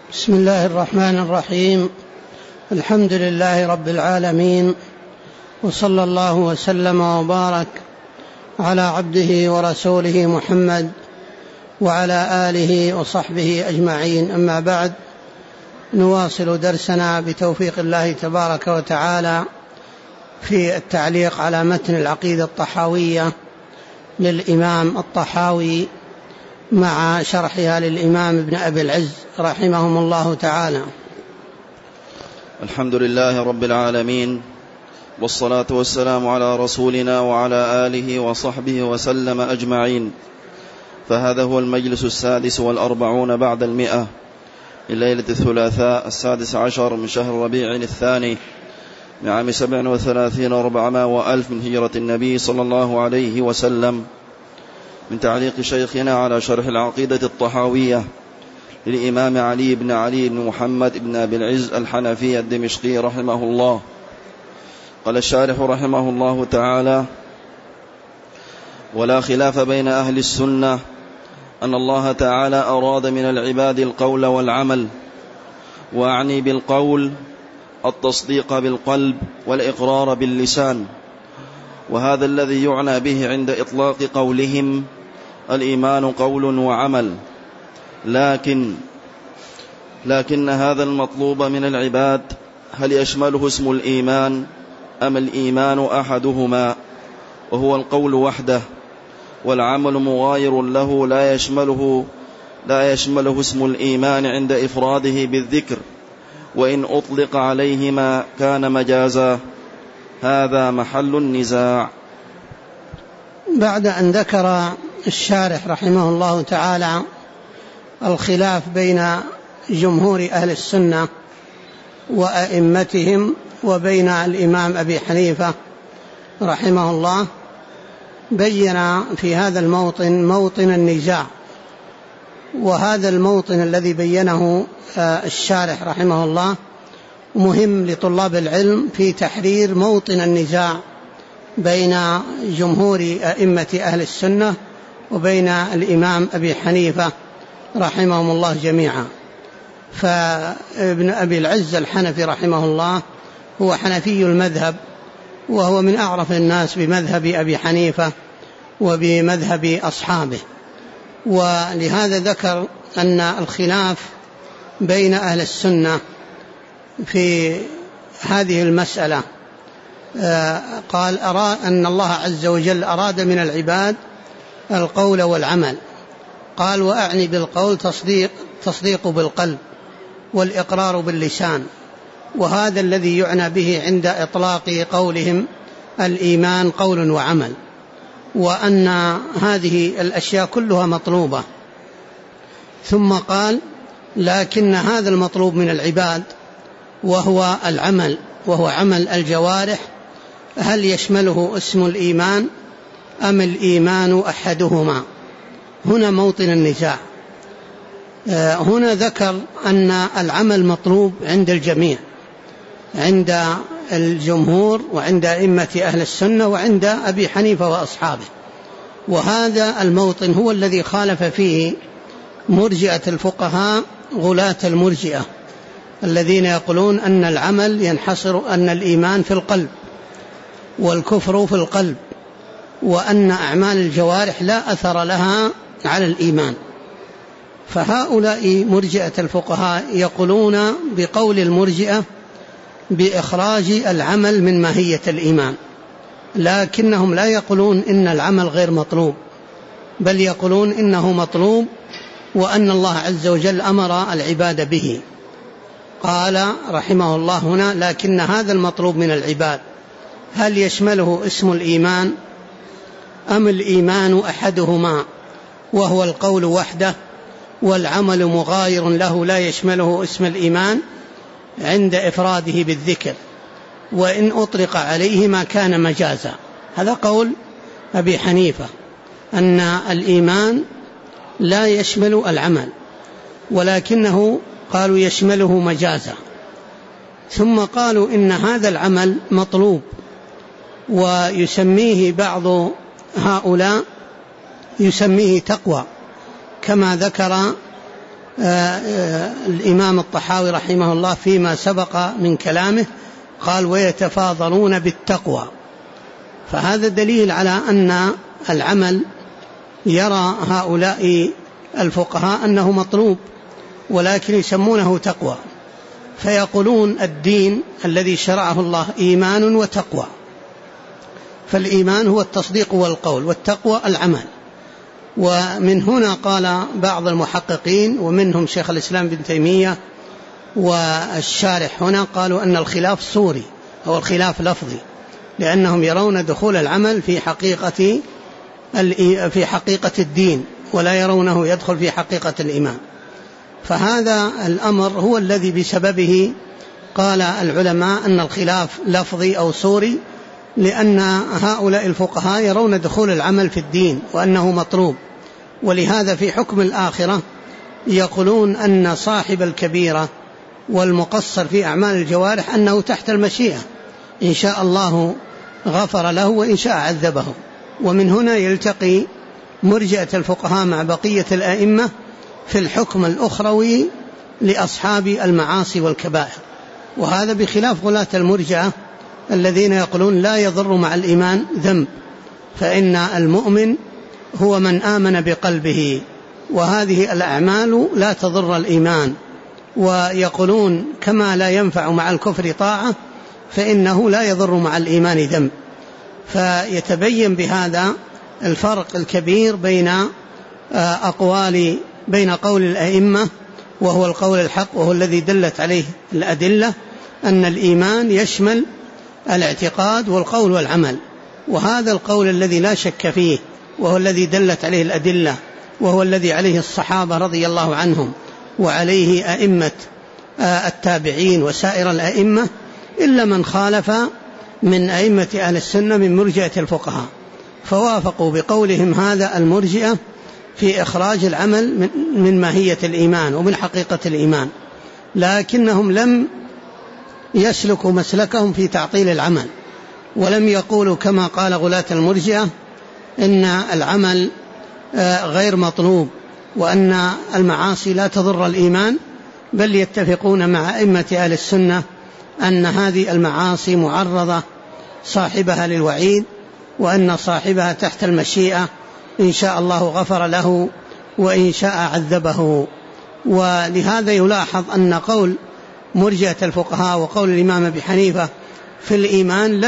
بسم الله الرحمن الرحيم. الحمد لله رب العالمين، وصلى الله وسلم وبارك على عبده ورسوله محمد وعلى آله وصحبه أجمعين. أما بعد، نواصل درسنا بتوفيق الله تبارك وتعالى في التعليق على متن العقيدة الطحاوية للإمام الطحاوي مع شرحها للإمام ابن أبي العز رحمهم الله تعالى. الحمد لله رب العالمين، والصلاة والسلام على رسولنا وعلى آله وصحبه وسلم أجمعين. فهذا هو المجلس 46 بعد 100 الليلة الثلاثاء 16 من شهر ربيع الثاني من عام 37 و400 وألف من هجرة النبي صلى الله عليه وسلم، من تعليق شيخنا على شرح العقيدة الطحاوية للإمام علي بن محمد بن أبي العز الحنفي الدمشقي رحمه الله. قال الشارح رحمه الله تعالى: ولا خلاف بين أهل السنة أن الله تعالى أراد من العباد القول والعمل، وأعني بالقول التصديق بالقلب والإقرار باللسان، وهذا الذي يعنى به عند إطلاق قولهم الإيمان قول وعمل. لكن هذا المطلوب من العباد هل يشمله اسم الإيمان أم الإيمان أحدهما، وهو القول وحده، والعمل مغاير له لا يشمله اسم الإيمان عند إفراده بالذكر، وإن أطلق عليهما كان مجازا. هذا محل النزاع. بعد أن ذكر الشارح رحمه الله تعالى الخلاف بين جمهور أهل السنة وأئمتهم وبين الإمام أبي حنيفة رحمه الله، بين في هذا الموطن موطن النزاع، وهذا الموطن الذي بينه الشارح رحمه الله مهم لطلاب العلم في تحرير موطن النزاع بين جمهور أئمة أهل السنة وبين الإمام أبي حنيفة رحمهم الله جميعا. فابن أبي العز الحنفي رحمه الله هو حنفي المذهب، وهو من أعرف الناس بمذهب أبي حنيفة وبمذهب أصحابه، ولهذا ذكر أن الخلاف بين أهل السنة في هذه المسألة. قال أن الله عز وجل أراد من العباد القول والعمل. قال: وأعني بالقول تصديق بالقلب والإقرار باللسان، وهذا الذي يعنى به عند إطلاق قولهم الإيمان قول وعمل، وأن هذه الأشياء كلها مطلوبة. ثم قال: لكن هذا المطلوب من العباد وهو العمل، وهو عمل الجوارح، هل يشمله اسم الإيمان أم الإيمان أحدهما؟ هنا موطن النزاع. هنا ذكر أن العمل مطلوب عند الجميع، عند الجمهور وعند أئمة أهل السنة وعند أبي حنيفة وأصحابه، وهذا الموطن هو الذي خالف فيه مرجئة الفقهاء غلاة المرجئة الذين يقولون أن العمل ينحصر، أن الإيمان في القلب والكفر في القلب، وأن أعمال الجوارح لا أثر لها على الإيمان. فهؤلاء مرجئة الفقهاء يقولون بقول المرجئة بإخراج العمل من ماهية الإيمان، لكنهم لا يقولون إن العمل غير مطلوب، بل يقولون إنه مطلوب، وأن الله عز وجل أمر العباد به. قال رحمه الله هنا: لكن هذا المطلوب من العباد هل يشمله اسم الإيمان أم الإيمان أحدهما، وهو القول وحده، والعمل مغاير له لا يشمله اسم الإيمان عند إفراده بالذكر، وإن أطلق عليهما كان مجازا. هذا قول أبي حنيفة، أن الإيمان لا يشمل العمل، ولكنه قالوا يشمله مجازا. ثم قالوا إن هذا العمل مطلوب، ويسميه بعض هؤلاء يسميه تقوى، كما ذكر الإمام الطحاوي رحمه الله فيما سبق من كلامه قال ويتفاضلون بالتقوى، فهذا دليل على أن العمل يرى هؤلاء الفقهاء أنه مطلوب، ولكن يسمونه تقوى، فيقولون الدين الذي شرعه الله إيمان وتقوى، فالإيمان هو التصديق والقول، والتقوى العمل. ومن هنا قال بعض المحققين ومنهم شيخ الإسلام ابن تيمية والشارح هنا قالوا أن الخلاف صوري أو الخلاف لفظي، لأنهم يرون دخول العمل في حقيقة الدين ولا يرونه يدخل في حقيقة الإيمان. فهذا الأمر هو الذي بسببه قال العلماء أن الخلاف لفظي أو صوري، لأن هؤلاء الفقهاء يرون دخول العمل في الدين وأنه مطلوب. ولهذا في حكم الآخرة يقولون أن صاحب الكبيرة والمقصر في أعمال الجوارح أنه تحت المشيئة، إن شاء الله غفر له وإن شاء عذبه. ومن هنا يلتقي مرجئة الفقهاء مع بقية الأئمة في الحكم الأخروي لأصحاب المعاصي والكبائر، وهذا بخلاف غلاة المرجئة الذين يقولون لا يضر مع الإيمان ذنب، فإن المؤمن هو من آمن بقلبه، وهذه الأعمال لا تضر الإيمان. ويقولون كما لا ينفع مع الكفر طاعة فإنه لا يضر مع الإيمان ذنب. فيتبين بهذا الفرق الكبير بين قول الأئمة وهو القول الحق وهو الذي دلت عليه الأدلة، أن الإيمان يشمل الاعتقاد والقول والعمل، وهذا القول الذي لا شك فيه وهو الذي دلت عليه الأدلة وهو الذي عليه الصحابة رضي الله عنهم وعليه أئمة التابعين وسائر الأئمة، إلا من خالف من أئمة أهل السنة من مرجئة الفقهاء، فوافقوا بقولهم هذا المرجئة في إخراج العمل من ماهية الإيمان ومن حقيقة الإيمان، لكنهم لم يسلكوا مسلكهم في تعطيل العمل، ولم يقولوا كما قال غلاة المرجئة إن العمل غير مطلوب وأن المعاصي لا تضر الإيمان، بل يتفقون مع أئمة أهل السنة أن هذه المعاصي معرضة صاحبها للوعيد، وأن صاحبها تحت المشيئة، إن شاء الله غفر له وإن شاء عذبه. ولهذا يلاحظ أن قول مرجئة الفقهاء وقول الإمام أبي حنيفة في الإيمان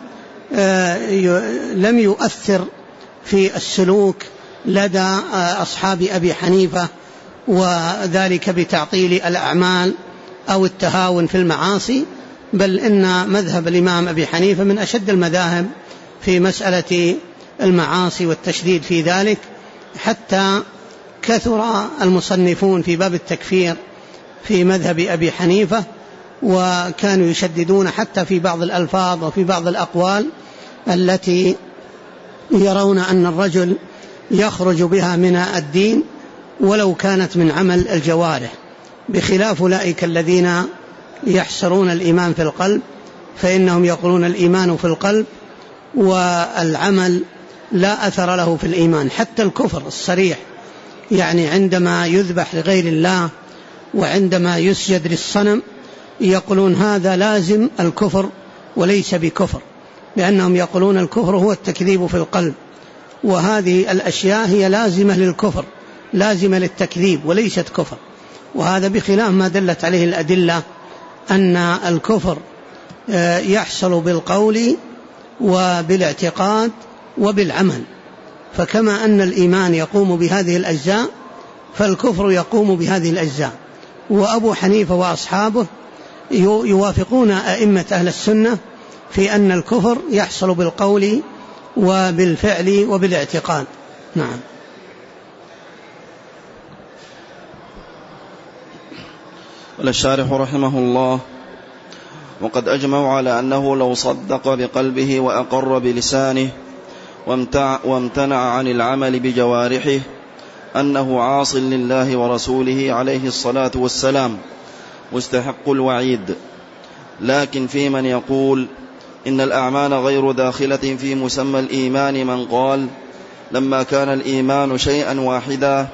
لم يؤثر في السلوك لدى أصحاب أبي حنيفة، وذلك بتعطيل الأعمال أو التهاون في المعاصي، بل إن مذهب الإمام أبي حنيفة من أشد المذاهب في مسألة المعاصي والتشديد في ذلك، حتى كثر المصنفون في باب التكفير في مذهب أبي حنيفة، وكانوا يشددون حتى في بعض الألفاظ وفي بعض الأقوال التي يرون أن الرجل يخرج بها من الدين ولو كانت من عمل الجوارح، بخلاف أولئك الذين يحصرون الإيمان في القلب، فإنهم يقولون الإيمان في القلب والعمل لا أثر له في الإيمان. حتى الكفر الصريح، يعني عندما يذبح لغير الله وعندما يسجد للصنم يقولون هذا لازم الكفر وليس بكفر، لأنهم يقولون الكفر هو التكذيب في القلب، وهذه الأشياء هي لازمة للكفر، لازمة للتكذيب وليست كفر. وهذا بخلاف ما دلت عليه الأدلة أن الكفر يحصل بالقول وبالاعتقاد وبالعمل، فكما أن الإيمان يقوم بهذه الأجزاء فالكفر يقوم بهذه الأجزاء. وأبو حنيفة وأصحابه يوافقون أئمة أهل السنة في أن الكفر يحصل بالقول وبالفعل وبالاعتقاد. نعم. قال الشارح رحمه الله: وقد أجمعوا على أنه لو صدق بقلبه وأقر بلسانه وامتنع عن العمل بجوارحه أنه عاص لله ورسوله عليه الصلاة والسلام مستحق الوعيد. لكن في من يقول إن الأعمال غير داخلة في مسمى الإيمان من قال لما كان الإيمان شيئا واحدا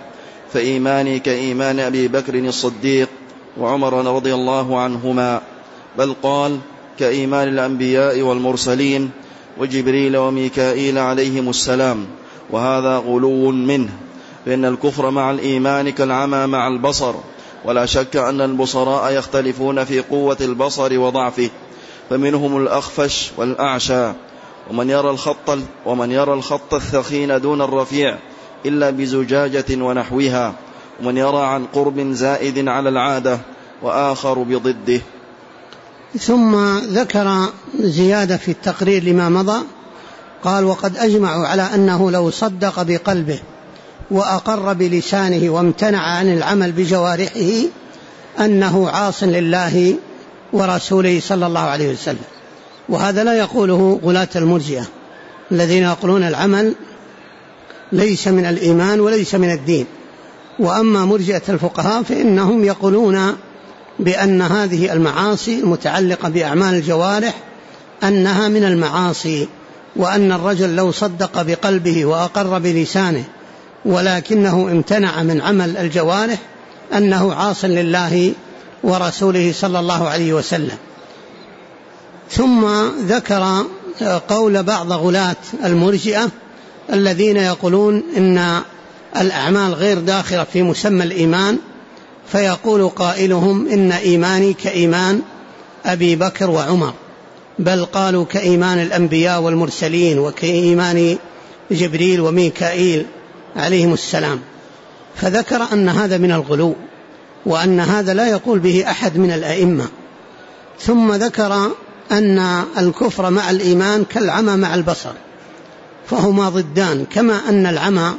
فإيماني كإيمان أبي بكر الصديق وعمر رضي الله عنهما، بل قال كإيمان الأنبياء والمرسلين وجبريل وميكائيل عليهم السلام، وهذا غلو منه، فإن الكفر مع الإيمان كالعمى مع البصر، ولا شك أن البصراء يختلفون في قوة البصر وضعفه، فمنهم الأخفش والأعشى، ومن يرى الخط الثخين دون الرفيع إلا بزجاجة ونحوها، ومن يرى عن قرب زائد على العادة، وآخر بضده. ثم ذكر زيادة في التقرير لما مضى، قال وقد أجمعوا على أنه لو صدق بقلبه وأقر بلسانه وامتنع عن العمل بجوارحه أنه عاص لله ورسوله صلى الله عليه وسلم. وهذا لا يقوله غلاة المرجئة الذين يقولون العمل ليس من الإيمان وليس من الدين. وأما مرجئة الفقهاء فإنهم يقولون بأن هذه المعاصي المتعلقة بأعمال الجوارح أنها من المعاصي، وأن الرجل لو صدق بقلبه وأقر بلسانه ولكنه امتنع من عمل الجوارح أنه عاص لله ورسوله صلى الله عليه وسلم. ثم ذكر قول بعض غلاة المرجئة الذين يقولون إن الأعمال غير داخلة في مسمى الإيمان، فيقول قائلهم إن إيماني كإيمان أبي بكر وعمر، بل قالوا كإيمان الأنبياء والمرسلين وكإيمان جبريل وميكائيل عليهم السلام. فذكر أن هذا من الغلو، وأن هذا لا يقول به أحد من الأئمة. ثم ذكر أن الكفر مع الإيمان كالعمى مع البصر، فهما ضدان، كما أن العمى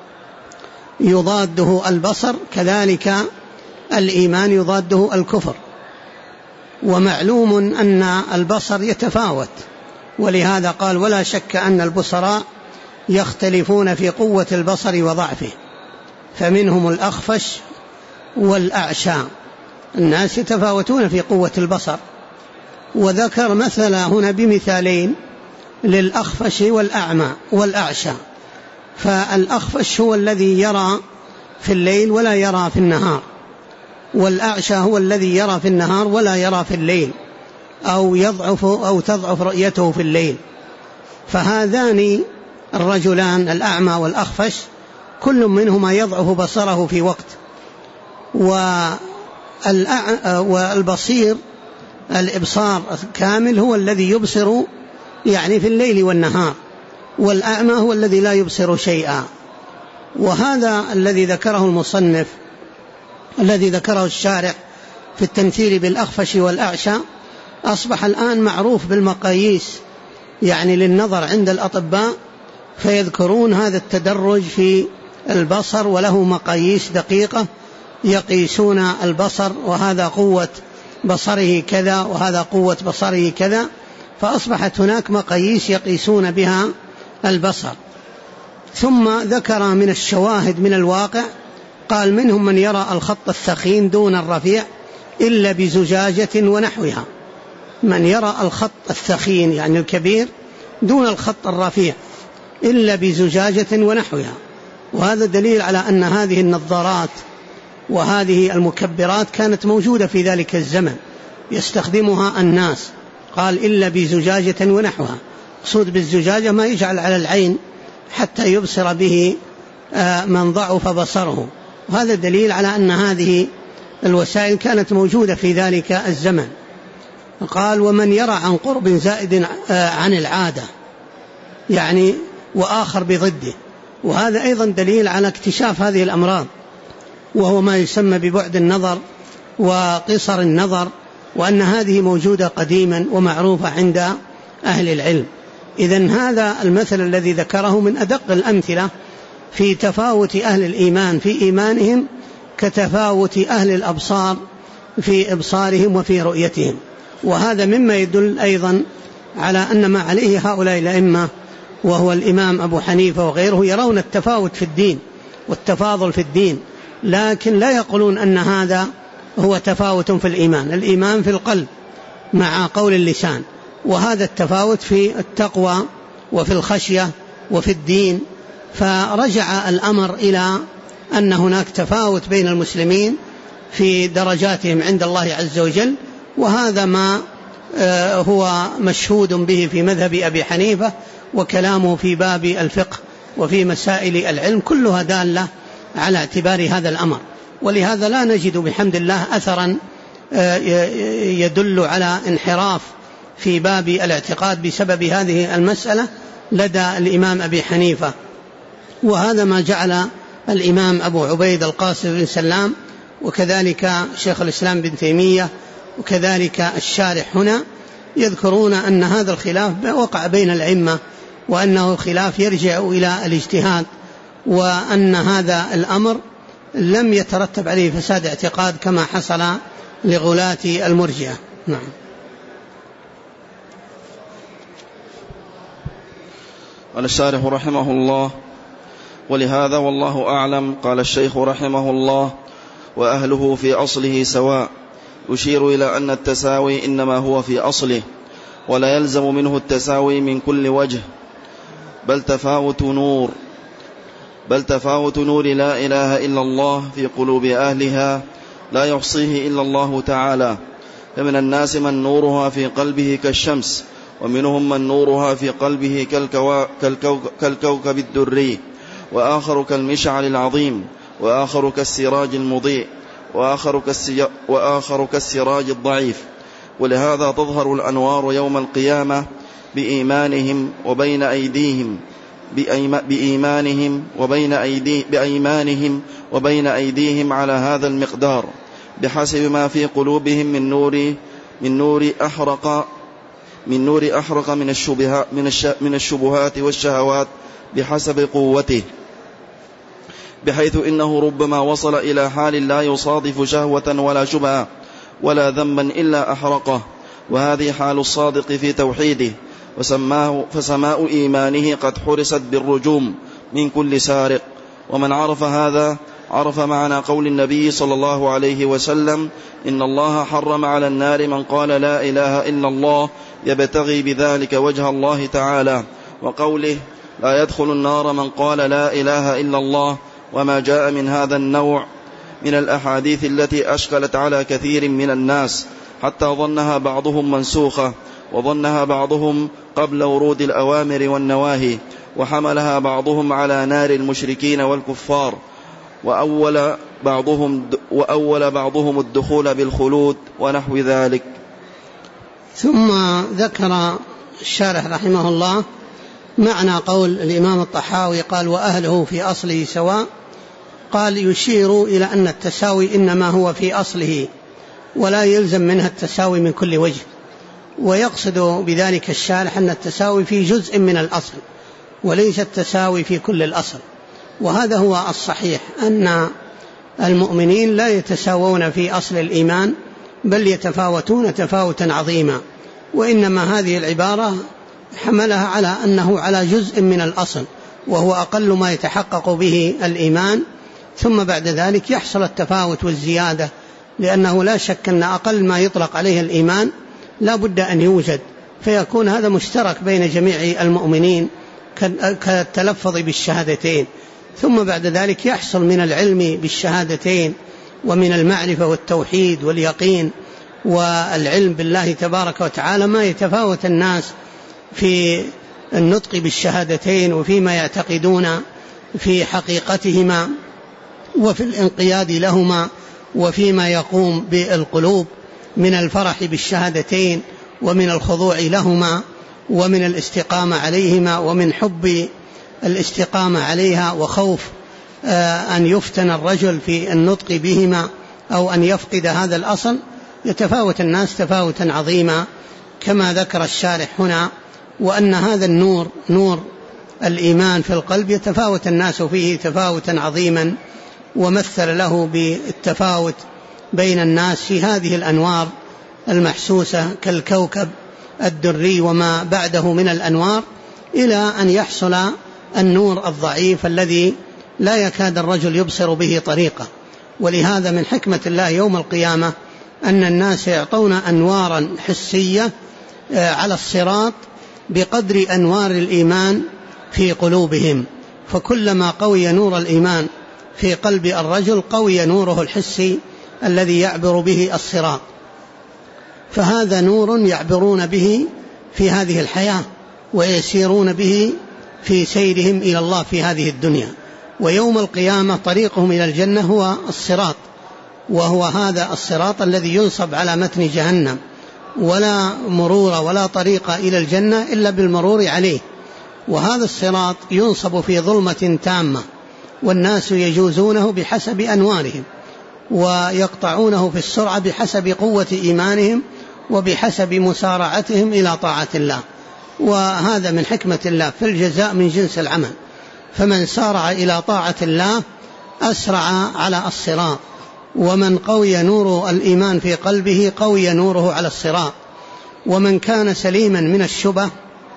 يضاده البصر كذلك الإيمان يضاده الكفر. ومعلوم أن البصر يتفاوت، ولهذا قال ولا شك أن البصراء يختلفون في قوة البصر وضعفه، فمنهم الأخفش والأعشى، الناس يتفاوتون في قوة البصر. وذكر مثل هنا بمثالين للأخفش والأعمى والأعشى. فالأخفش هو الذي يرى في الليل ولا يرى في النهار، والأعشى هو الذي يرى في النهار ولا يرى في الليل، أو تضعف رؤيته في الليل. فهذان الرجلان الأعمى والأخفش كل منهما يضعف بصره في وقت، والبصير الإبصار الكامل هو الذي يبصر يعني في الليل والنهار، والأعمى هو الذي لا يبصر شيئا. وهذا الذي ذكره المصنف الذي ذكره الشارح في التمثيل بالأخفش والأعشى أصبح الآن معروف بالمقاييس يعني للنظر عند الأطباء، فيذكرون هذا التدرج في البصر وله مقاييس دقيقة يقيسون البصر، وهذا قوة بصره كذا وهذا قوة بصره كذا، فأصبحت هناك مقاييس يقيسون بها البصر. ثم ذكر من الشواهد من الواقع، قال منهم من يرى الخط الثخين دون الرفيع إلا بزجاجة ونحوها، من يرى الخط الثخين يعني الكبير دون الخط الرفيع إلا بزجاجة ونحوها. وهذا دليل على أن هذه النظارات وهذه المكبرات كانت موجودة في ذلك الزمن يستخدمها الناس. قال إلا بزجاجة ونحوها، قصود بالزجاجة ما يجعل على العين حتى يبصر به من ضعف بصره، وهذا دليل على أن هذه الوسائل كانت موجودة في ذلك الزمن. قال ومن يرى عن قرب زائد عن العادة يعني وآخر بضده، وهذا أيضا دليل على اكتشاف هذه الأمراض، وهو ما يسمى ببعد النظر وقصر النظر، وأن هذه موجودة قديما ومعروفة عند أهل العلم. إذن هذا المثل الذي ذكره من أدق الأمثلة في تفاوت أهل الإيمان في إيمانهم كتفاوت أهل الأبصار في إبصارهم وفي رؤيتهم. وهذا مما يدل أيضا على أن ما عليه هؤلاء الأئمة وهو الإمام أبو حنيفة وغيره يرون التفاوت في الدين والتفاضل في الدين، لكن لا يقولون أن هذا هو تفاوت في الإيمان. الإيمان في القلب مع قول اللسان، وهذا التفاوت في التقوى وفي الخشية وفي الدين. فرجع الأمر إلى أن هناك تفاوت بين المسلمين في درجاتهم عند الله عز وجل، وهذا ما هو مشهود به في مذهب أبي حنيفة، وكلامه في باب الفقه وفي مسائل العلم كلها دالة على اعتبار هذا الأمر. ولهذا لا نجد بحمد الله أثرا يدل على انحراف في باب الاعتقاد بسبب هذه المسألة لدى الإمام أبي حنيفة. وهذا ما جعل الإمام أبو عبيد القاسم بن سلام وكذلك شيخ الإسلام بن تيمية وكذلك الشارح هنا يذكرون أن هذا الخلاف وقع بين الأئمة، وأنه خلاف يرجع إلى الاجتهاد، وأن هذا الأمر لم يترتب عليه فساد اعتقاد كما حصل لغلاة المرجئة. نعم. قال الشارح رحمه الله: ولهذا والله أعلم قال الشيخ رحمه الله: وأهله في أصله سواء، يشير إلى أن التساوي إنما هو في أصله، ولا يلزم منه التساوي من كل وجه، بل تفاوت نور لا إله إلا الله في قلوب أهلها لا يحصيه إلا الله تعالى. فمن الناس من نورها في قلبه كالشمس، ومنهم من نورها في قلبه كالكوكب الدري، وآخر كالمشعل العظيم، وآخر كالسراج المضيء، وآخر كالسراج الضعيف. ولهذا تظهر الأنوار يوم القيامة بأيمانهم وبين أيديهم على هذا المقدار، بحسب ما في قلوبهم من نور أحرق من الشبهات والشهوات بحسب قوته، بحيث إنه ربما وصل إلى حال لا يصادف شهوة ولا شبهة ولا ذنبا إلا أحرقه. وهذه حال الصادق في توحيده، فسماء إيمانه قد حرست بالرجوم من كل سارق. ومن عرف هذا عرف معنى قول النبي صلى الله عليه وسلم: إن الله حرم على النار من قال لا إله إلا الله يبتغي بذلك وجه الله تعالى، وقوله: لا يدخل النار من قال لا إله إلا الله. وما جاء من هذا النوع من الأحاديث التي أشكلت على كثير من الناس حتى ظنها بعضهم منسوخة، وظنها بعضهم قبل ورود الأوامر والنواهي، وحملها بعضهم على نار المشركين والكفار، وأول بعضهم الدخول بالخلود ونحو ذلك. ثم ذكر الشارح رحمه الله معنى قول الإمام الطحاوي قال: وأهله في أصله سواء. قال: يشير إلى أن التساوي إنما هو في أصله، ولا يلزم منها التساوي من كل وجه. ويقصد بذلك الشارح أن التساوي في جزء من الأصل، وليس التساوي في كل الأصل. وهذا هو الصحيح، أن المؤمنين لا يتساوون في أصل الإيمان، بل يتفاوتون تفاوتا عظيما. وإنما هذه العبارة حملها على أنه على جزء من الأصل، وهو أقل ما يتحقق به الإيمان، ثم بعد ذلك يحصل التفاوت والزيادة، لأنه لا شك أن أقل ما يطلق عليه الإيمان لا بد أن يوجد، فيكون هذا مشترك بين جميع المؤمنين كالتلفظ بالشهادتين. ثم بعد ذلك يحصل من العلم بالشهادتين ومن المعرفة والتوحيد واليقين والعلم بالله تبارك وتعالى ما يتفاوت الناس في النطق بالشهادتين وفيما يعتقدون في حقيقتهما وفي الانقياد لهما، وفيما يقوم بالقلوب من الفرح بالشهادتين ومن الخضوع لهما ومن الاستقامة عليهما ومن حب الاستقامة عليها وخوف أن يفتن الرجل في النطق بهما أو أن يفقد هذا الأصل. يتفاوت الناس تفاوتا عظيما كما ذكر الشارح هنا، وأن هذا النور نور الإيمان في القلب يتفاوت الناس فيه تفاوتا عظيما، ومثل له بالتفاوت بين الناس في هذه الأنوار المحسوسة كالكوكب الدري وما بعده من الأنوار، إلى أن يحصل النور الضعيف الذي لا يكاد الرجل يبصر به طريقة. ولهذا من حكمة الله يوم القيامة أن الناس يعطون أنوارا حسية على الصراط بقدر أنوار الإيمان في قلوبهم، فكلما قوي نور الإيمان في قلب الرجل قوي نوره الحسي الذي يعبر به الصراط، فهذا نور يعبرون به في هذه الحياة ويسيرون به في سيرهم إلى الله في هذه الدنيا. ويوم القيامة طريقهم إلى الجنة هو الصراط، وهو هذا الصراط الذي ينصب على متن جهنم، ولا مرور ولا طريق إلى الجنة إلا بالمرور عليه. وهذا الصراط ينصب في ظلمة تامة، والناس يجوزونه بحسب أنوارهم، ويقطعونه في السرعة بحسب قوة إيمانهم وبحسب مسارعتهم إلى طاعة الله. وهذا من حكمة الله، في الجزاء من جنس العمل، فمن سارع إلى طاعة الله أسرع على الصراط، ومن قوي نور الإيمان في قلبه قوي نوره على الصراط، ومن كان سليما من الشبه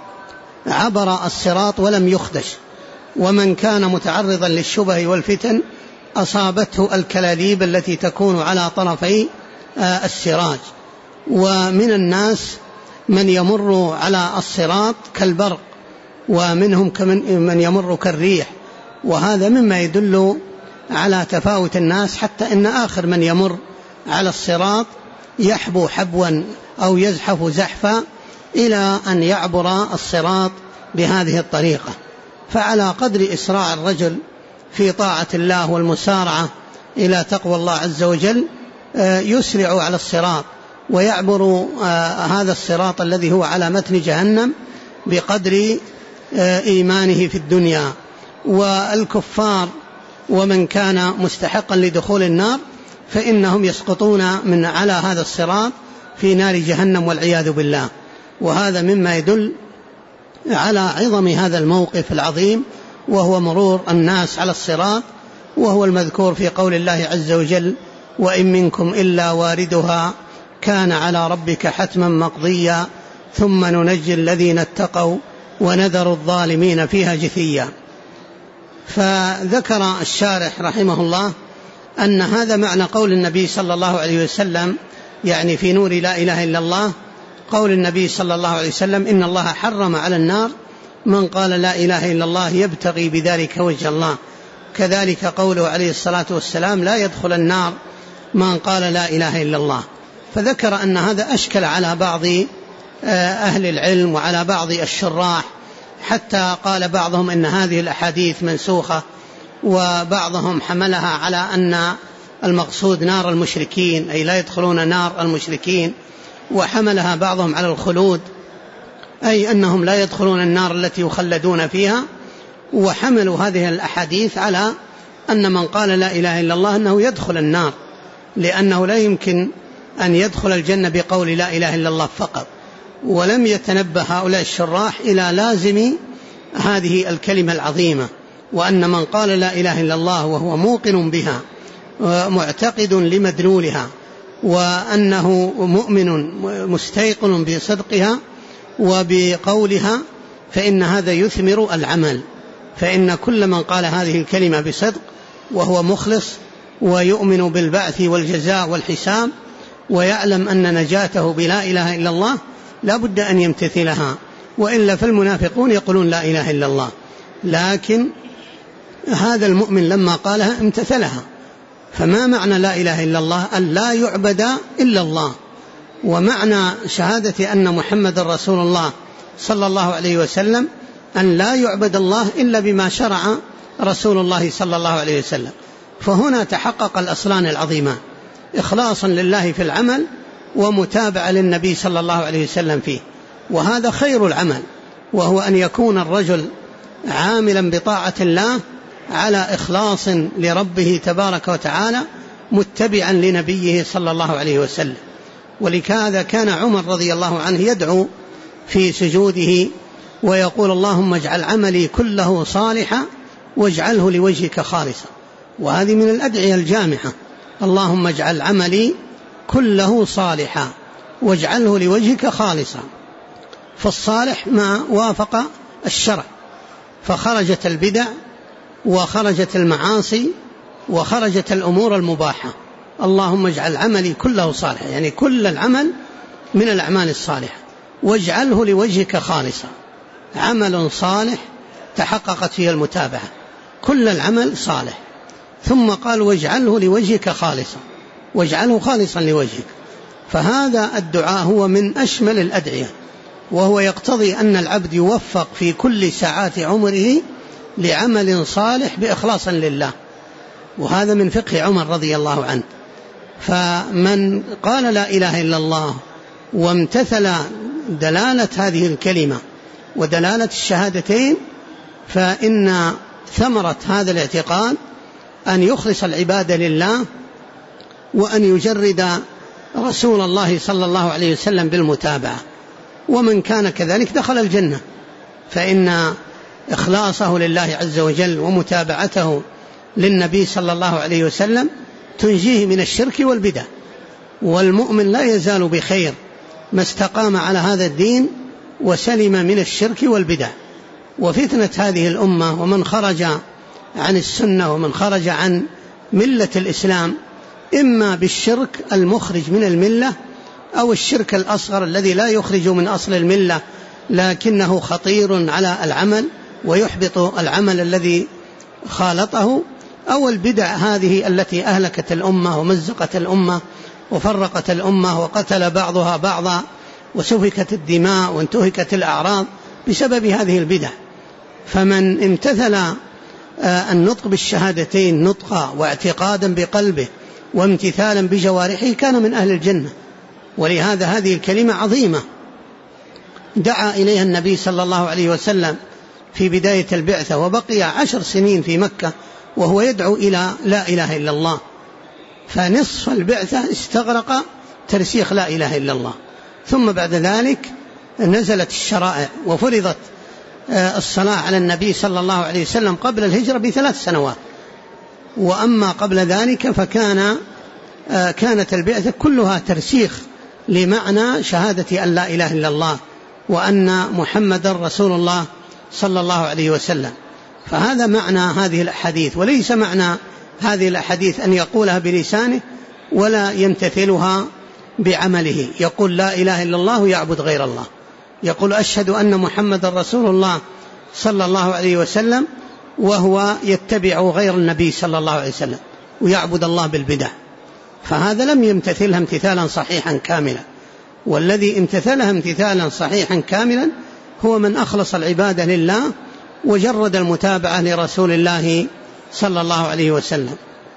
عبر الصراط ولم يخدش، ومن كان متعرضا للشبه والفتن أصابته الكلاليب التي تكون على طرفي السراج. ومن الناس من يمر على الصراط كالبرق، ومنهم من يمر كالريح، وهذا مما يدل على تفاوت الناس، حتى إن آخر من يمر على الصراط يحبو حبوا أو يزحف زحفا إلى أن يعبر الصراط بهذه الطريقة. فعلى قدر إسراع الرجل في طاعة الله والمسارعة إلى تقوى الله عز وجل يسرع على الصراط ويعبر هذا الصراط الذي هو على متن جهنم بقدر إيمانه في الدنيا. والكفار ومن كان مستحقا لدخول النار فإنهم يسقطون من على هذا الصراط في نار جهنم والعياذ بالله. وهذا مما يدل على عظم هذا الموقف العظيم، وهو مرور الناس على الصراط، وهو المذكور في قول الله عز وجل: وإن منكم إلا واردها كان على ربك حتما مقضيا ثم ننجي الذين اتقوا ونذر الظالمين فيها جثيا. فذكر الشارح رحمه الله أن هذا معنى قول النبي صلى الله عليه وسلم، يعني في نور لا إله إلا الله، قول النبي صلى الله عليه وسلم: إن الله حرم على النار من قال لا إله إلا الله يبتغي بذلك وجه الله. كذلك قوله عليه الصلاة والسلام: لا يدخل النار من قال لا إله إلا الله. فذكر أن هذا أشكل على بعض أهل العلم وعلى بعض الشراح، حتى قال بعضهم إن هذه الأحاديث منسوخة، وبعضهم حملها على أن المقصود نار المشركين، أي لا يدخلون نار المشركين، وحملها بعضهم على الخلود، أي أنهم لا يدخلون النار التي يخلدون فيها. وحملوا هذه الأحاديث على أن من قال لا إله إلا الله أنه يدخل النار، لأنه لا يمكن أن يدخل الجنة بقول لا إله إلا الله فقط. ولم يتنبه هؤلاء الشراح إلى لازم هذه الكلمة العظيمة، وأن من قال لا إله إلا الله وهو موقن بها معتقد لمدلولها، وأنه مؤمن مستيقن بصدقها وبقولها، فإن هذا يثمر العمل. فإن كل من قال هذه الكلمة بصدق وهو مخلص ويؤمن بالبعث والجزاء والحساب ويعلم أن نجاته بلا إله إلا الله لا بد أن يمتثلها، وإلا فالمنافقون يقولون لا إله إلا الله، لكن هذا المؤمن لما قالها امتثلها. فما معنى لا إله إلا الله؟ أن لا يعبد إلا الله. ومعنى شهادة أن محمد رسول الله صلى الله عليه وسلم أن لا يعبد الله إلا بما شرع رسول الله صلى الله عليه وسلم. فهنا تحقق الأصلان العظيمان: إخلاصا لله في العمل، ومتابعة للنبي صلى الله عليه وسلم فيه. وهذا خير العمل، وهو أن يكون الرجل عاملا بطاعة الله على إخلاص لربه تبارك وتعالى، متبعا لنبيه صلى الله عليه وسلم. ولهذا كان عمر رضي الله عنه يدعو في سجوده ويقول: اللهم اجعل عملي كله صالحا واجعله لوجهك خالصا. وهذه من الأدعية الجامعة: اللهم اجعل عملي كله صالحا واجعله لوجهك خالصا. فالصالح ما وافق الشرع، فخرجت البدع وخرجت المعاصي وخرجت الأمور المباحة. اللهم اجعل عملي كله صالحا، يعني كل العمل من الأعمال الصالحة، واجعله لوجهك خالصا. عمل صالح تحققت فيه المتابعة، كل العمل صالح. ثم قال واجعله لوجهك خالصا، واجعله خالصا لوجهك. فهذا الدعاء هو من أشمل الأدعية، وهو يقتضي أن العبد يوفق في كل ساعات عمره لعمل صالح بإخلاص لله، وهذا من فقه عمر رضي الله عنه. فمن قال لا إله إلا الله وامتثل دلالة هذه الكلمة ودلالة الشهادتين، فإن ثمرة هذا الاعتقاد أن يخلص العبادة لله، وأن يجرد رسول الله صلى الله عليه وسلم بالمتابعة. ومن كان كذلك دخل الجنة، فإن إخلاصه لله عز وجل ومتابعته للنبي صلى الله عليه وسلم تنجيه من الشرك والبدع. والمؤمن لا يزال بخير ما استقام على هذا الدين وسلم من الشرك والبدع. وفتنة هذه الأمة ومن خرج عن السنة ومن خرج عن ملة الإسلام إما بالشرك المخرج من الملة أو الشرك الأصغر الذي لا يخرج من أصل الملة لكنه خطير على العمل ويحبط العمل الذي خالطه، أو البدع هذه التي أهلكت الأمة ومزقت الأمة وفرقت الأمة وقتل بعضها بعضا وسفكت الدماء وانتهكت الأعراض بسبب هذه البدع. فمن امتثل النطق بالشهادتين نطقا واعتقادا بقلبه وامتثالا بجوارحه كان من أهل الجنة. ولهذا هذه الكلمة عظيمة دعا إليها النبي صلى الله عليه وسلم في بداية البعثة، وبقي 10 سنين في مكة وهو يدعو إلى لا إله إلا الله، فنصف البعثة استغرق ترسيخ لا إله إلا الله. ثم بعد ذلك نزلت الشرائع وفرضت الصلاة على النبي صلى الله عليه وسلم قبل الهجرة ب3 سنوات. وأما قبل ذلك كانت البعثة كلها ترسيخ لمعنى شهادة أن لا إله إلا الله وأن محمد رسول الله صلى الله عليه وسلم. فهذا معنى هذه الأحاديث، وليس معنى هذه الأحاديث أن يقولها بلسانه ولا يمتثلها بعمله. يقول لا إله إلا الله ويعبد غير الله، يقول أشهد أن محمد رسول الله صلى الله عليه وسلم وهو يتبع غير النبي صلى الله عليه وسلم ويعبد الله بالبدع، فهذا لم يمتثلها امتثالا صحيحا كاملا. والذي امتثلها امتثالا صحيحا كاملا هو من أخلص العبادة لله وجرد المتابعة لرسول الله صلى الله عليه وسلم.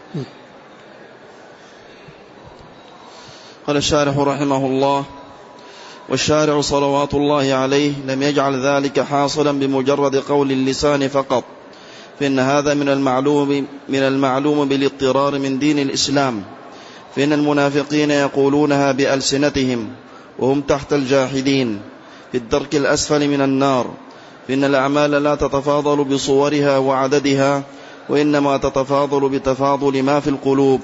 قال الشارح رحمه الله: والشارع صلوات الله عليه لم يجعل ذلك حاصلا بمجرد قول اللسان فقط، فإن هذا من المعلوم بالاضطرار من دين الإسلام، فإن المنافقين يقولونها بألسنتهم وهم تحت الجاحدين في الدرك الأسفل من النار، فإن الأعمال لا تتفاضل بصورها وعددها، وإنما تتفاضل بتفاضل ما في القلوب.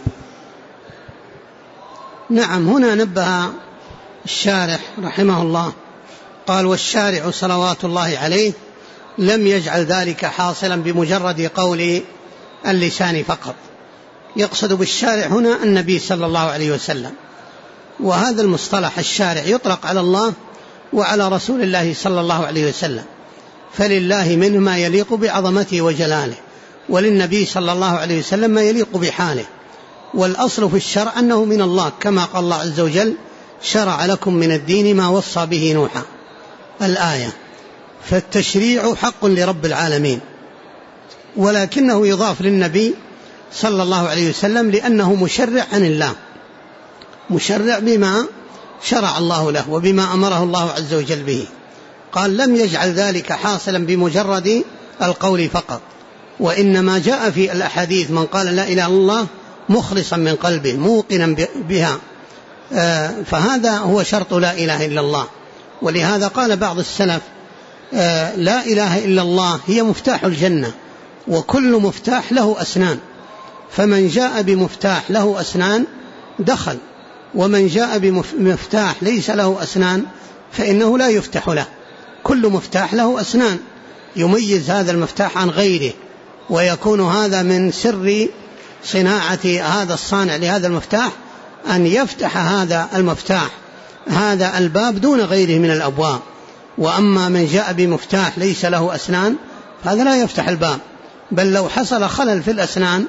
نعم، هنا نبه الشارح رحمه الله قال: والشارع صلوات الله عليه لم يجعل ذلك حاصلا بمجرد قول اللسان فقط. يقصد بالشارع هنا النبي صلى الله عليه وسلم. وهذا المصطلح الشارع يطلق على الله وعلى رسول الله صلى الله عليه وسلم، فلله منه ما يليق بعظمته وجلاله، وللنبي صلى الله عليه وسلم ما يليق بحاله. والأصل في الشرع أنه من الله، كما قال الله عز وجل: شرع لكم من الدين ما وصى به نوحا، الآية. فالتشريع حق لرب العالمين، ولكنه يضاف للنبي صلى الله عليه وسلم لأنه مشرع عن الله، مشرع بما شرع الله له وبما أمره الله عز وجل به. قال: لم يجعل ذلك حاصلا بمجرد القول فقط، وإنما جاء في الأحاديث من قال لا إله إلا الله مخلصا من قلبه موقنا بها، فهذا هو شرط لا إله إلا الله. ولهذا قال بعض السلف: لا إله إلا الله هي مفتاح الجنة، وكل مفتاح له أسنان، فمن جاء بمفتاح له أسنان دخل، ومن جاء بمفتاح ليس له أسنان فإنه لا يفتح له. كل مفتاح له أسنان يميز هذا المفتاح عن غيره، ويكون هذا من سر صناعة هذا الصانع لهذا المفتاح أن يفتح هذا المفتاح هذا الباب دون غيره من الأبواب. وأما من جاء بمفتاح ليس له أسنان فهذا لا يفتح الباب، بل لو حصل خلل في الأسنان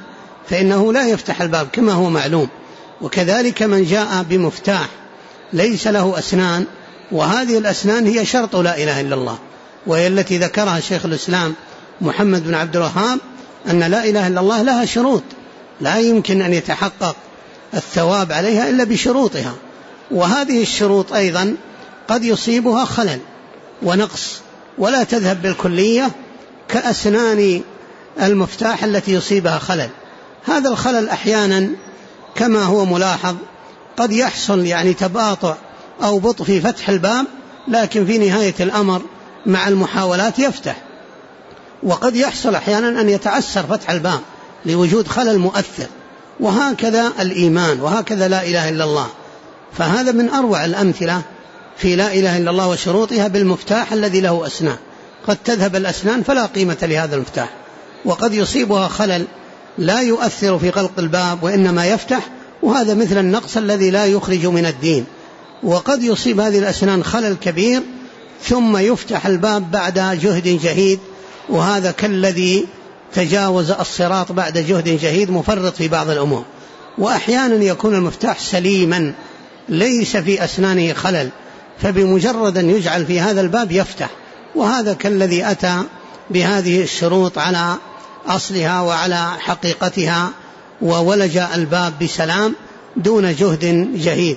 فإنه لا يفتح الباب كما هو معلوم. وكذلك من جاء بمفتاح ليس له أسنان، وهذه الأسنان هي شرط لا إله إلا الله، وهي التي ذكرها شيخ الإسلام محمد بن عبد الوهاب، أن لا إله إلا الله لها شروط لا يمكن أن يتحقق الثواب عليها إلا بشروطها، وهذه الشروط أيضا قد يصيبها خلل ونقص ولا تذهب بالكلية كأسنان المفتاح التي يصيبها خلل. هذا الخلل أحيانا كما هو ملاحظ قد يحصل يعني تباطؤ أو بطء في فتح الباب، لكن في نهاية الأمر مع المحاولات يفتح. وقد يحصل أحيانا أن يتعسر فتح الباب لوجود خلل مؤثر، وهكذا الإيمان، وهكذا لا إله إلا الله. فهذا من أروع الأمثلة في لا إله إلا الله وشروطها بالمفتاح الذي له أسنان. قد تذهب الأسنان فلا قيمة لهذا المفتاح، وقد يصيبها خلل لا يؤثر في غلق الباب وإنما يفتح، وهذا مثل النقص الذي لا يخرج من الدين. وقد يصيب هذه الأسنان خلل كبير ثم يفتح الباب بعد جهد جهيد، وهذا كالذي تجاوز الصراط بعد جهد جهيد مفرط في بعض الأمور. وأحيانا يكون المفتاح سليما ليس في أسنانه خلل، فبمجرد أن يجعل في هذا الباب يفتح، وهذا كالذي أتى بهذه الشروط على أصلها وعلى حقيقتها وولج الباب بسلام دون جهد جهيد.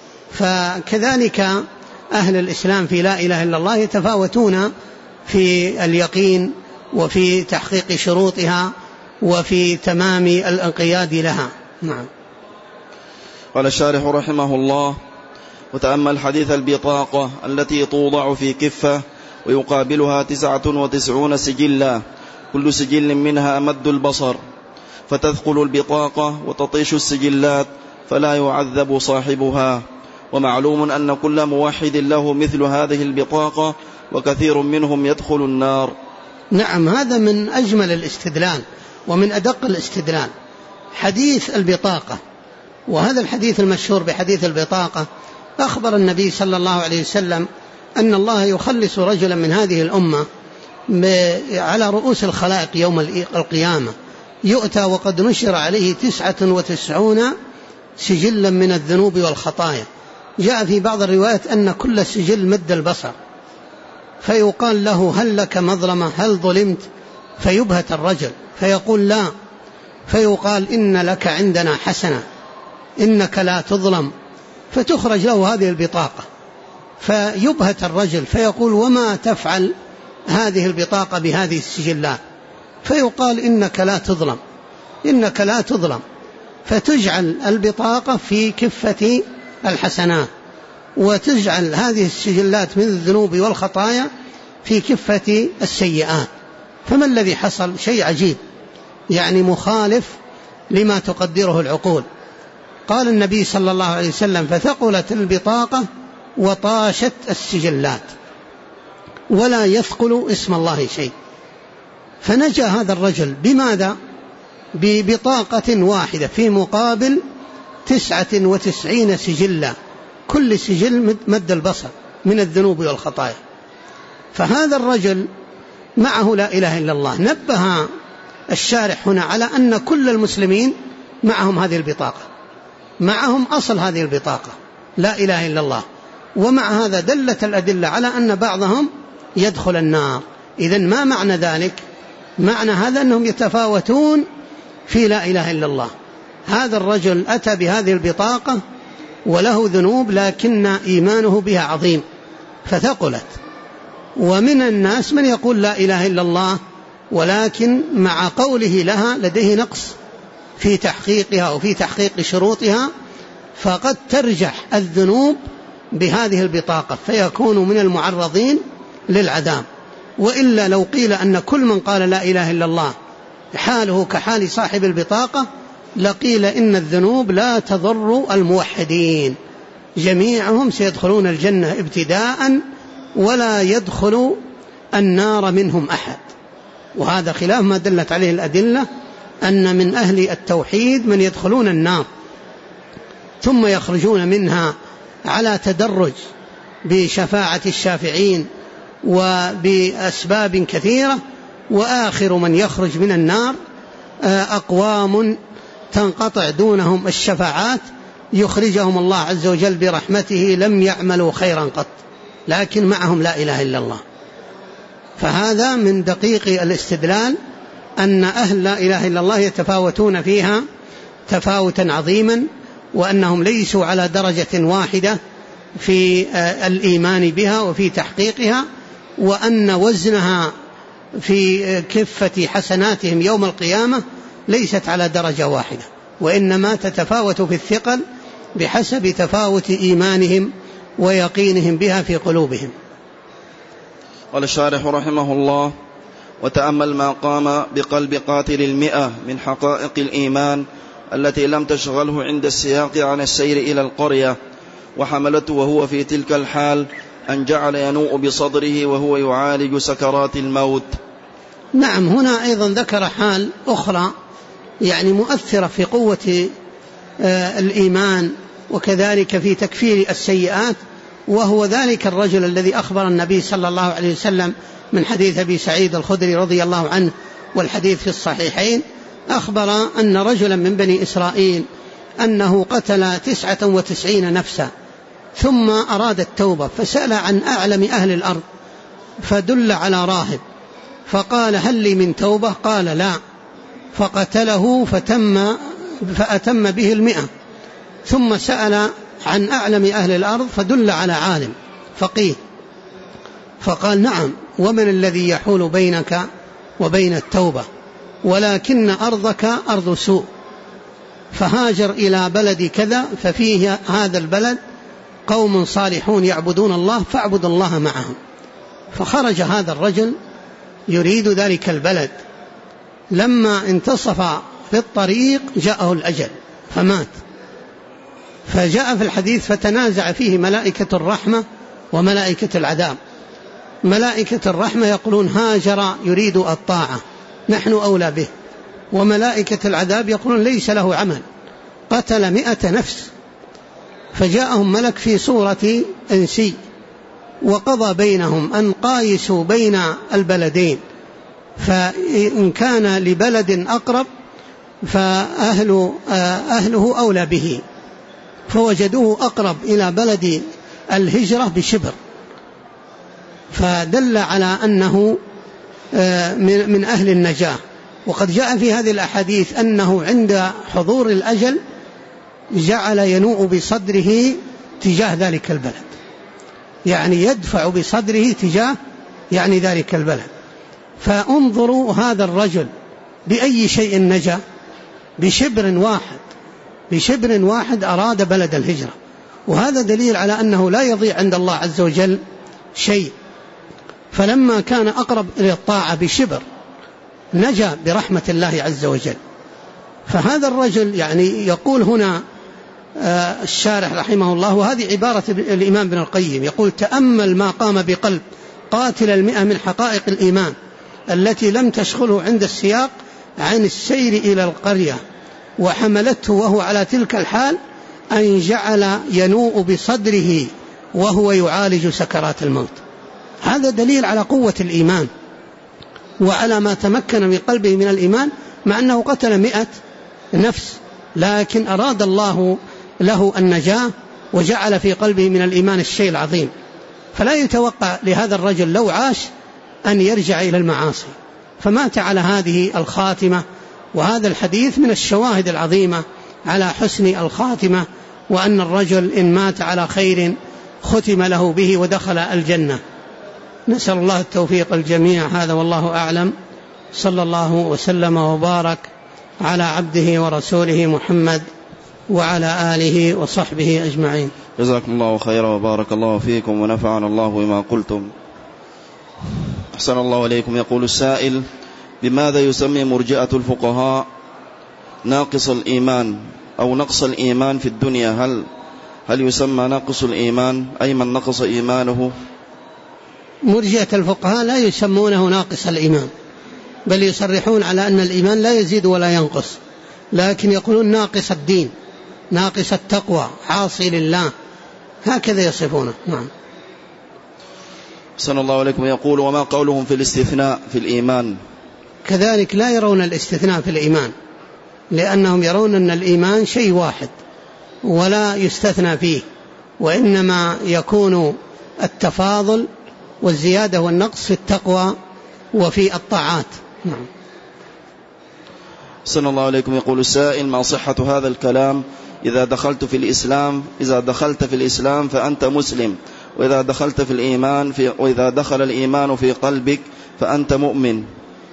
فكذلك أهل الإسلام في لا إله إلا الله يتفاوتون في اليقين وفي تحقيق شروطها وفي تمام الانقياد لها. نعم. قال الشارح رحمه الله: وتأمل حديث البطاقة التي توضع في كفة ويقابلها 99 سجلا، كل سجل منها مد البصر، فتثقل البطاقة وتطيش السجلات فلا يعذب صاحبها. ومعلوم أن كل موحد له مثل هذه البطاقة، وكثير منهم يدخل النار. نعم، هذا من أجمل الاستدلال ومن أدق الاستدلال حديث البطاقة. وهذا الحديث المشهور بحديث البطاقة أخبر النبي صلى الله عليه وسلم أن الله يخلص رجلا من هذه الأمة على رؤوس الخلائق يوم القيامة، يؤتى وقد نشر عليه 99 سجلا من الذنوب والخطايا. جاء في بعض الروايات أن كل سجل مد البصر، فيقال له: هل لك مظلمة؟ هل ظلمت؟ فيبهت الرجل فيقول: لا. فيقال: إن لك عندنا حسنة، إنك لا تظلم. فتخرج له هذه البطاقة، فيبهت الرجل فيقول: وما تفعل هذه البطاقة بهذه السجلات؟ فيقال: إنك لا تظلم، إنك لا تظلم. فتجعل البطاقة في كفة الحسنات، وتجعل هذه السجلات من الذنوب والخطايا في كفة السيئات. فما الذي حصل؟ شيء عجيب، يعني مخالف لما تقدره العقول. قال النبي صلى الله عليه وسلم: فثقلت البطاقة وطاشت السجلات ولا يثقل اسم الله شيء. فنجا هذا الرجل بماذا؟ ببطاقة واحدة في مقابل 99 سجلا، كل سجل مد البصر من الذنوب والخطايا. فهذا الرجل معه لا إله إلا الله. نبه الشارح هنا على أن كل المسلمين معهم هذه البطاقة، معهم أصل هذه البطاقة لا إله إلا الله، ومع هذا دلت الأدلة على أن بعضهم يدخل النار. إذن ما معنى ذلك؟ معنى هذا أنهم يتفاوتون في لا إله إلا الله. هذا الرجل أتى بهذه البطاقة وله ذنوب لكن إيمانه بها عظيم فثقلت. ومن الناس من يقول لا إله إلا الله ولكن مع قوله لها لديه نقص في تحقيقها وفي تحقيق شروطها، فقد ترجح الذنوب بهذه البطاقة فيكون من المعرضين للعذاب. وإلا لو قيل أن كل من قال لا إله إلا الله حاله كحال صاحب البطاقة لقيل إن الذنوب لا تضر الموحدين، جميعهم سيدخلون الجنة ابتداء ولا يدخل النار منهم أحد. وهذا خلاف ما دلت عليه الأدلة أن من أهل التوحيد من يدخلون النار ثم يخرجون منها على تدرج بشفاعة الشافعين وبأسباب كثيرة، وآخر من يخرج من النار أقوام تنقطع دونهم الشفاعات يخرجهم الله عز وجل برحمته لم يعملوا خيرا قط، لكن معهم لا إله إلا الله. فهذا من دقيق الاستدلال أن أهل لا إله إلا الله يتفاوتون فيها تفاوتا عظيما، وأنهم ليسوا على درجة واحدة في الإيمان بها وفي تحقيقها، وأن وزنها في كفة حسناتهم يوم القيامة ليست على درجة واحدة، وإنما تتفاوت في الثقل بحسب تفاوت إيمانهم ويقينهم بها في قلوبهم. قال الشارح رحمه الله: وتأمل ما قام بقلب قاتل 100 من حقائق الإيمان التي لم تشغله عند السياق عن السير إلى القرية، وحملته وهو في تلك الحال أن جعل ينوء بصدره وهو يعالج سكرات الموت. نعم، هنا أيضا ذكر حال أخرى يعني مؤثرة في قوة الإيمان وكذلك في تكفير السيئات، وهو ذلك الرجل الذي أخبر النبي صلى الله عليه وسلم من حديث أبي سعيد الخدري رضي الله عنه والحديث في الصحيحين، أخبر أن رجلا من بني إسرائيل أنه قتل 99 نفسا ثم أراد التوبة، فسأل عن أعلم أهل الأرض فدل على راهب فقال: هل لي من توبة؟ قال: لا. فقتله فأتم به 100. ثم سأل عن أعلم أهل الأرض فدل على عالم فقيه، فقال: نعم، ومن الذي يحول بينك وبين التوبة؟ ولكن أرضك أرض سوء، فهاجر إلى بلد كذا ففيه هذا البلد قوم صالحون يعبدون الله فاعبد الله معهم. فخرج هذا الرجل يريد ذلك البلد، لما انتصف في الطريق جاءه الأجل فمات. فجاء في الحديث: فتنازع فيه ملائكة الرحمة وملائكة العذاب. ملائكة الرحمة يقولون: هاجر يريد الطاعة نحن أولى به، وملائكة العذاب يقولون: ليس له عمل، قتل 100 نفس. فجاءهم ملك في صورة إنسي وقضى بينهم أن قايسوا بين البلدين، فإن كان لبلد أقرب فأهله أولى به، فوجدوه أقرب إلى بلد الهجرة بشبر، فدل على أنه من أهل النجاة. وقد جاء في هذه الأحاديث أنه عند حضور الأجل جعل ينوء بصدره تجاه ذلك البلد، يعني يدفع بصدره تجاه يعني ذلك البلد. فانظروا هذا الرجل بأي شيء نجا؟ بشبر واحد أراد بلد الهجرة، وهذا دليل على أنه لا يضيع عند الله عز وجل شيء. فلما كان أقرب إلى الطاعة بشبر نجا برحمة الله عز وجل. فهذا الرجل يعني يقول هنا الشارح رحمه الله، وهذه عبارة الإمام ابن القيم، يقول: تأمل ما قام بقلب قاتل 100 من حقائق الإيمان التي لم تشغله عند السياق عن السير إلى القرية، وحملته وهو على تلك الحال أن جعل ينوء بصدره وهو يعالج سكرات الموت. هذا دليل على قوة الإيمان وعلى ما تمكن من قلبه من الإيمان، مع أنه قتل 100 نفس، لكن أراد الله له النجاة وجعل في قلبه من الإيمان الشيء العظيم. فلا يتوقع لهذا الرجل لو عاش أن يرجع إلى المعاصي، فمات على هذه الخاتمة. وهذا الحديث من الشواهد العظيمة على حسن الخاتمة، وأن الرجل إن مات على خير ختم له به ودخل الجنة. نسأل الله التوفيق الجميع. هذا والله أعلم. صلى الله وسلم وبارك على عبده ورسوله محمد وعلى آله وصحبه أجمعين. جزاكم الله خيرا وبارك الله فيكم ونفعنا الله بما قلتم. أحسن الله عليكم. يقول السائل: بماذا يسمي مرجئة الفقهاء ناقص الإيمان أو نقص الإيمان في الدنيا؟ هل يسمى ناقص الإيمان أي من نقص إيمانه؟ مرجئة الفقهاء لا يسمونه ناقص الإيمان، بل يصرحون على أن الإيمان لا يزيد ولا ينقص، لكن يقولون ناقص الدين، ناقص التقوى، عاصي لله، هكذا يصفونه. نعم. أحسن الله عليكم. يقول: وما قولهم في الاستثناء في الإيمان؟ كذلك لا يرون الاستثناء في الإيمان، لأنهم يرون أن الإيمان شيء واحد ولا يستثنى فيه، وإنما يكون التفاضل والزيادة والنقص في التقوى وفي الطاعات. نعم. صلى الله عليكم. يقول السائل: ما صحة هذا الكلام إذا دخلت في الإسلام فأنت مسلم، وإذا دخل الإيمان في قلبك فأنت مؤمن؟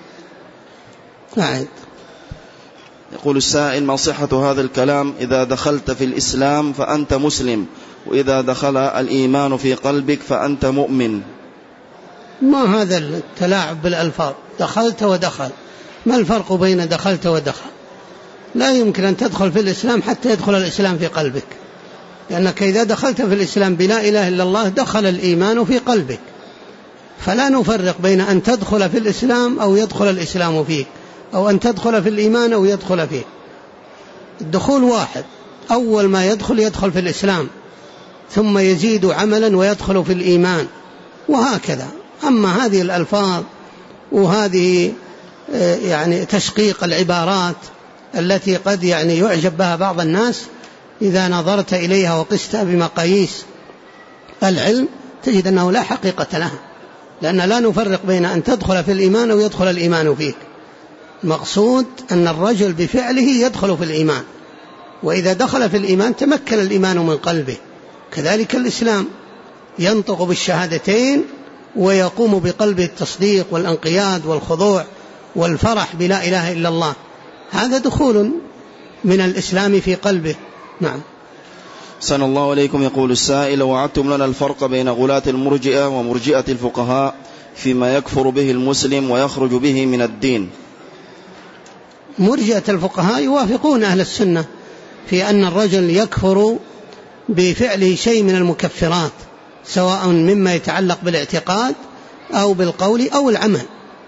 يقول السائل: ما صحة هذا الكلام إذا دخلت في الإسلام فأنت مسلم، وإذا دخل الإيمان في قلبك فأنت مؤمن؟ ما هذا التلاعب بالألفاظ؟ دخلت ودخل، ما الفرق بين دخلت ودخل؟ لا يمكن أن تدخل في الإسلام حتى يدخل الإسلام في قلبك، لأنك إذا دخلت في الإسلام بلا إله إلا الله دخل الإيمان في قلبك، فلا نفرق بين أن تدخل في الإسلام أو يدخل الإسلام فيك، أو أن تدخل في الإيمان أو يدخل فيك. الدخول واحد، أول ما يدخل في الإسلام، ثم يزيد عملا ويدخل في الإيمان، وهكذا. أما هذه الألفاظ وهذه يعني تشقيق العبارات التي قد يعني يعجب بها بعض الناس، إذا نظرت إليها وقستها بمقاييس العلم تجد أنه لا حقيقة لها، لأن لا نفرق بين أن تدخل في الإيمان أو يدخل الإيمان فيك. مقصود أن الرجل بفعله يدخل في الإيمان، وإذا دخل في الإيمان تمكن الإيمان من قلبه. كذلك الإسلام ينطق بالشهادتين ويقوم بقلبه التصديق والانقياد والخضوع والفرح بلا إله إلا الله، هذا دخول من الإسلام في قلبه. نعم. صلى الله عليكم. يقول السائل: وعدتم لنا الفرق بين غلاة المرجئة ومرجئة الفقهاء فيما يكفر به المسلم ويخرج به من الدين. مرجئة الفقهاء يوافقون أهل السنة في أن الرجل يكفر بفعله شيء من المكفرات، سواء مما يتعلق بالاعتقاد أو بالقول أو العمل،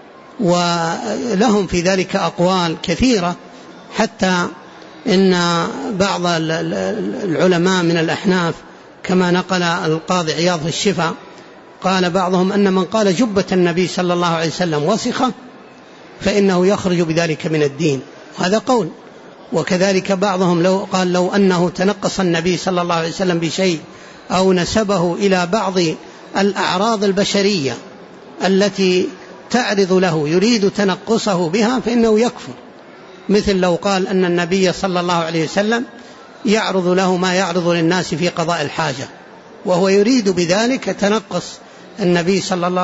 ولهم في ذلك أقوال كثيرة، حتى إن بعض العلماء من الأحناف كما نقل القاضي عياض في الشفاء قال بعضهم أن من قال جبة النبي صلى الله عليه وسلم وسخة فإنه يخرج بذلك من الدين، هذا قول. وكذلك بعضهم لو أنه تنقص النبي صلى الله عليه وسلم بشيء أو نسبه إلى بعض الأعراض البشرية التي تعرض له يريد تنقصه بها فإنه يكفر، مثل لو قال أن النبي صلى الله عليه وسلم يعرض له ما يعرض للناس في قضاء الحاجة، وهو يريد بذلك تنقص النبي صلى الله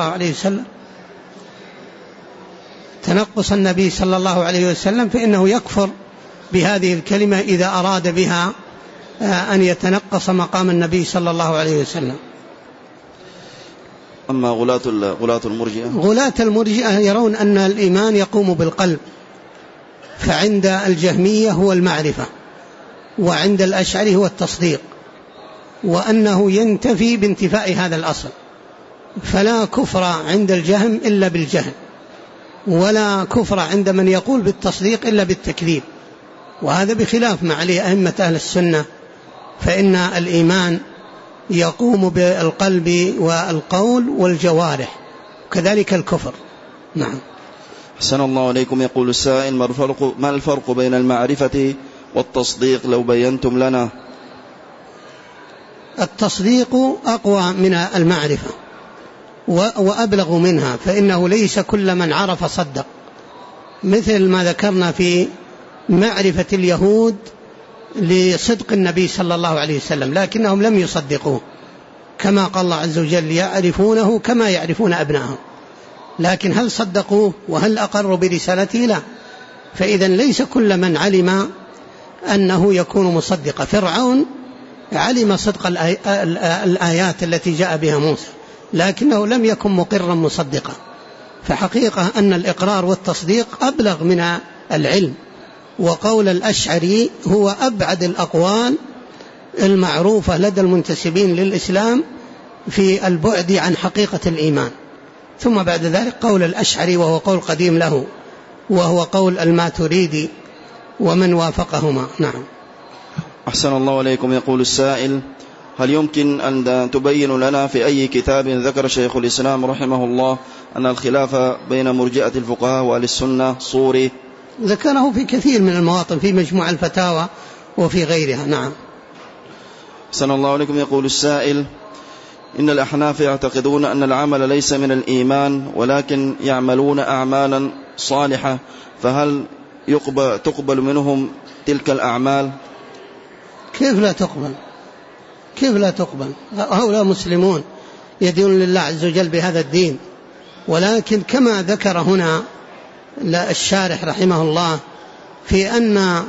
عليه وسلم، فإنه يكفر بهذه الكلمة إذا أراد بها أن يتنقص مقام النبي صلى الله عليه وسلم. أما غلاة المرجئة يرون أن الإيمان يقوم بالقلب، فعند الجهمية هو المعرفة، وعند الأشعري هو التصديق، وأنه ينتفي بانتفاء هذا الأصل، فلا كفر عند الجهم إلا بالجهل، ولا كفر عند من يقول بالتصديق إلا بالتكذيب، وهذا بخلاف ما عليه أئمة أهل السنة، فإن الإيمان يقوم بالقلب والقول والجوارح، كذلك الكفر. نعم. أحسن الله عليكم. يقول السائل: ما الفرق بين المعرفة والتصديق لو بينتم لنا؟ التصديق أقوى من المعرفة وأبلغ منها، فإنه ليس كل من عرف صدق، مثل ما ذكرنا في معرفة اليهود لصدق النبي صلى الله عليه وسلم، لكنهم لم يصدقوه، كما قال الله عز وجل: يعرفونه كما يعرفون أبنائهم، لكن هل صدقوه وهل أقروا برسالته؟ لا. فإذا ليس كل من علم أنه يكون مصدقا. فرعون علم صدق الآيات التي جاء بها موسى، لكنه لم يكن مقرا مصدقا، فحقيقة أن الإقرار والتصديق أبلغ من العلم. وقول الأشعري هو أبعد الأقوال المعروفة لدى المنتسبين للإسلام في البعد عن حقيقة الإيمان. ثم بعد ذلك قول الأشعري، وهو قول قديم له، وهو قول الماتريدي ومن وافقهما. نعم. أحسن الله عليكم. يقول السائل: هل يمكن أن تبين لنا في أي كتاب ذكر شيخ الإسلام رحمه الله أن الخلاف بين مرجئة الفقهاء وأهل السنة صوري؟ ذكره في كثير من المواطن في مجموع الفتاوى وفي غيرها. نعم. أحسن الله عليكم. يقول السائل: إن الأحناف يعتقدون أن العمل ليس من الإيمان ولكن يعملون أعمالا صالحة، فهل تقبل منهم تلك الأعمال؟ كيف لا تقبل؟ كيف لا تقبل؟ هؤلاء مسلمون يدين لله عز وجل بهذا الدين، ولكن كما ذكر هنا الشارح رحمه الله في أن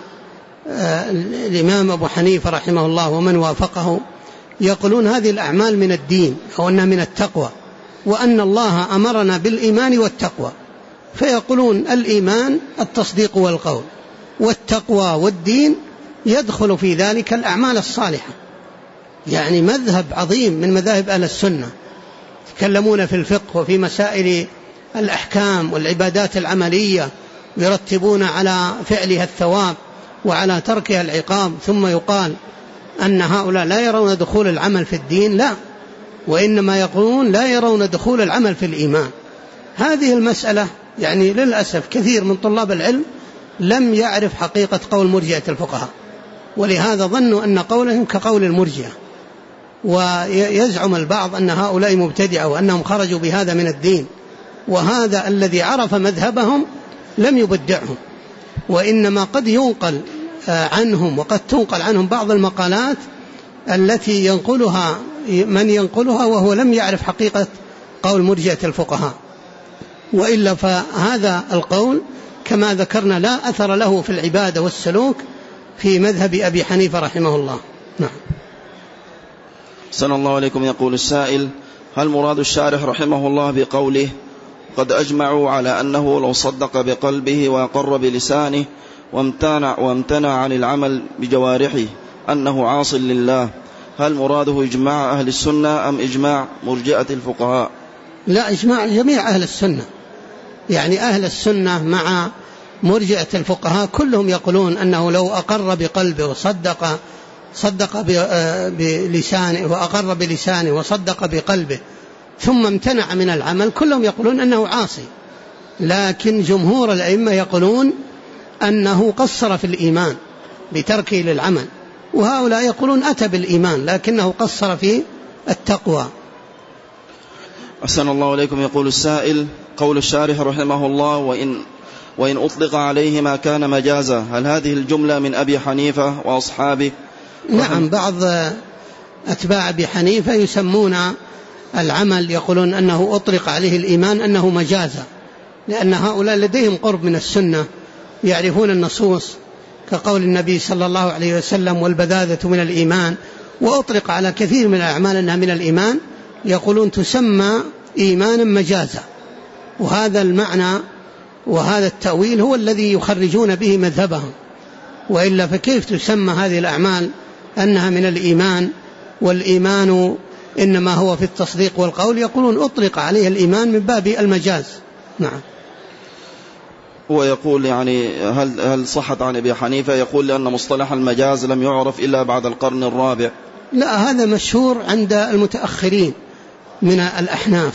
الإمام أبو حنيفة رحمه الله ومن وافقه يقولون هذه الأعمال من الدين أو أنها من التقوى، وأن الله أمرنا بالإيمان والتقوى، فيقولون الإيمان التصديق والقول، والتقوى والدين يدخل في ذلك الأعمال الصالحة. يعني مذهب عظيم من مذاهب أهل السنة، يتكلمون في الفقه وفي مسائل الأحكام والعبادات العملية، يرتبون على فعلها الثواب وعلى تركها العقاب، ثم يقال أن هؤلاء لا يرون دخول العمل في الدين، لا، وإنما يقولون لا يرون دخول العمل في الإيمان. هذه المسألة يعني للأسف كثير من طلاب العلم لم يعرف حقيقة قول مرجئة الفقهاء، ولهذا ظنوا أن قولهم كقول المرجئة، ويزعم البعض أن هؤلاء مبتدعة وأنهم خرجوا بهذا من الدين، وهذا الذي عرف مذهبهم لم يبدعهم، وإنما قد ينقل عنهم وقد تنقل عنهم بعض المقالات التي ينقلها من ينقلها وهو لم يعرف حقيقة قول مرجئة الفقهاء، وإلا فهذا القول كما ذكرنا لا أثر له في العبادة والسلوك في مذهب أبي حنيفة رحمه الله. نعم. أحسن الله عليكم. يقول السائل: هل مراد الشارح رحمه الله بقوله قد أجمعوا على أنه لو صدق بقلبه وأقر بلسانه وامتنع عن العمل بجوارحه أنه عاص لله، هل مراده إجماع أهل السنة أم إجماع مرجئة الفقهاء؟ لا، إجماع جميع أهل السنة، يعني أهل السنة مع مرجئة الفقهاء كلهم يقولون أنه لو أقر بقلبه صدق بلسانه وأقر بلسانه وصدق بقلبه ثم امتنع من العمل، كلهم يقولون أنه عاصي. لكن جمهور الأئمة يقولون أنه قصر في الإيمان بتركه للعمل، وهؤلاء يقولون أتى بالإيمان لكنه قصر في التقوى. أحسن الله عليكم. يقول السائل: قول الشارح رحمه الله وإن أطلق عليه ما كان مجازا، هل هذه الجملة من أبي حنيفة وأصحابه؟ نعم، بعض أتباع أبي حنيفة يسمون العمل يقولون أنه أطلق عليه الإيمان أنه مجازا، لأن هؤلاء لديهم قرب من السنة، يعرفون النصوص كقول النبي صلى الله عليه وسلم والبذاذة من الإيمان، وأطلق على كثير من الأعمال أنها من الإيمان، يقولون تسمى إيمانا مجازا، وهذا المعنى وهذا التأويل هو الذي يخرجون به مذهبهم، وإلا فكيف تسمى هذه الأعمال أنها من الإيمان، والإيمان إنما هو في التصديق والقول، يقولون أطلق عليه الإيمان من باب المجاز. نعم. هو يقول يعني هل صحت عن أبي حنيفة يقول لأن مصطلح المجاز لم يعرف إلا بعد القرن الرابع؟ لا، هذا مشهور عند المتأخرين من الأحناف،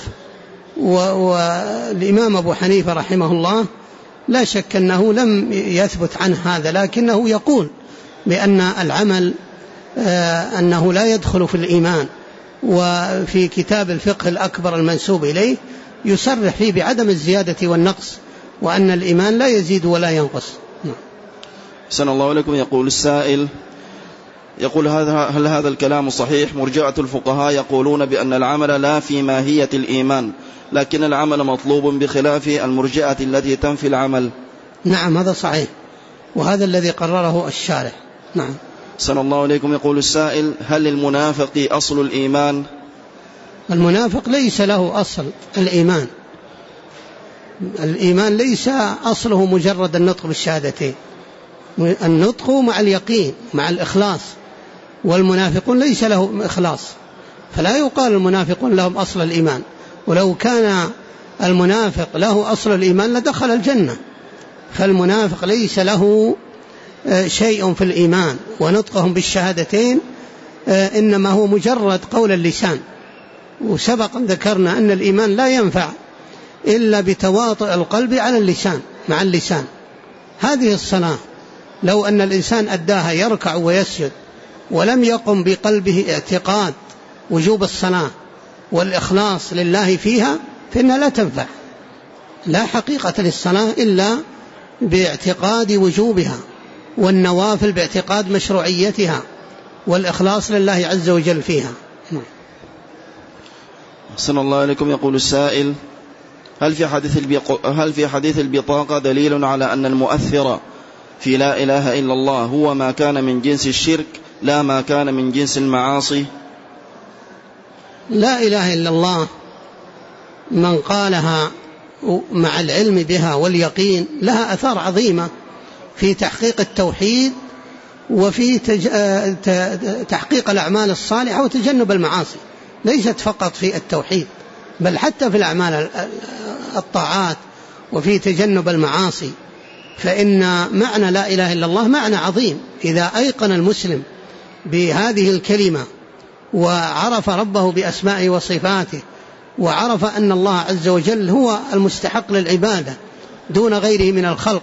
والإمام أبو حنيفة رحمه الله لا شك أنه لم يثبت عنه هذا، لكنه يقول بأن العمل أنه لا يدخل في الإيمان، وفي كتاب الفقه الأكبر المنسوب إليه يصرح فيه بعدم الزيادة والنقص، وأن الإيمان لا يزيد ولا ينقص. أحسن الله عليكم. يقول السائل يقول هل هذا الكلام صحيح؟ مرجئة الفقهاء يقولون بأن العمل لا في ماهية الإيمان، لكن العمل مطلوب بخلاف المرجئة التي تنفي العمل. نعم، هذا صحيح، وهذا الذي قرره الشارح. نعم. أحسن الله عليكم. يقول السائل هل للمنافق أصل الإيمان؟ المنافق ليس له أصل الإيمان، الإيمان ليس أصله مجرد النطق بالشهادتين، النطق مع اليقين مع الإخلاص، والمنافقون ليس لهم إخلاص، فلا يقال المنافقون لهم أصل الإيمان، ولو كان المنافق له أصل الإيمان لدخل الجنة، فالمنافق ليس له شيء في الإيمان، ونطقهم بالشهادتين إنما هو مجرد قول اللسان. وسبق ذكرنا أن الإيمان لا ينفع إلا بتواطؤ القلب على اللسان مع اللسان، هذه الصلاة لو أن الإنسان أداها يركع ويسجد ولم يقم بقلبه اعتقاد وجوب الصلاة والإخلاص لله فيها فإنها لا تنفع. لا حقيقة للصلاة إلا باعتقاد وجوبها، والنوافل باعتقاد مشروعيتها، والإخلاص لله عز وجل فيها. أحسن الله إليكم. يقول السائل: هل في حديث البطاقة دليل على أن المؤثر في لا إله إلا الله هو ما كان من جنس الشرك لا ما كان من جنس المعاصي؟ لا إله إلا الله من قالها مع العلم بها واليقين لها أثار عظيمة في تحقيق التوحيد وفي تحقيق الأعمال الصالحة وتجنب المعاصي، ليست فقط في التوحيد بل حتى في الأعمال الطاعات وفي تجنب المعاصي. فإن معنى لا إله إلا الله معنى عظيم. إذا أيقن المسلم بهذه الكلمة وعرف ربه بأسمائه وصفاته وعرف أن الله عز وجل هو المستحق للعبادة دون غيره من الخلق،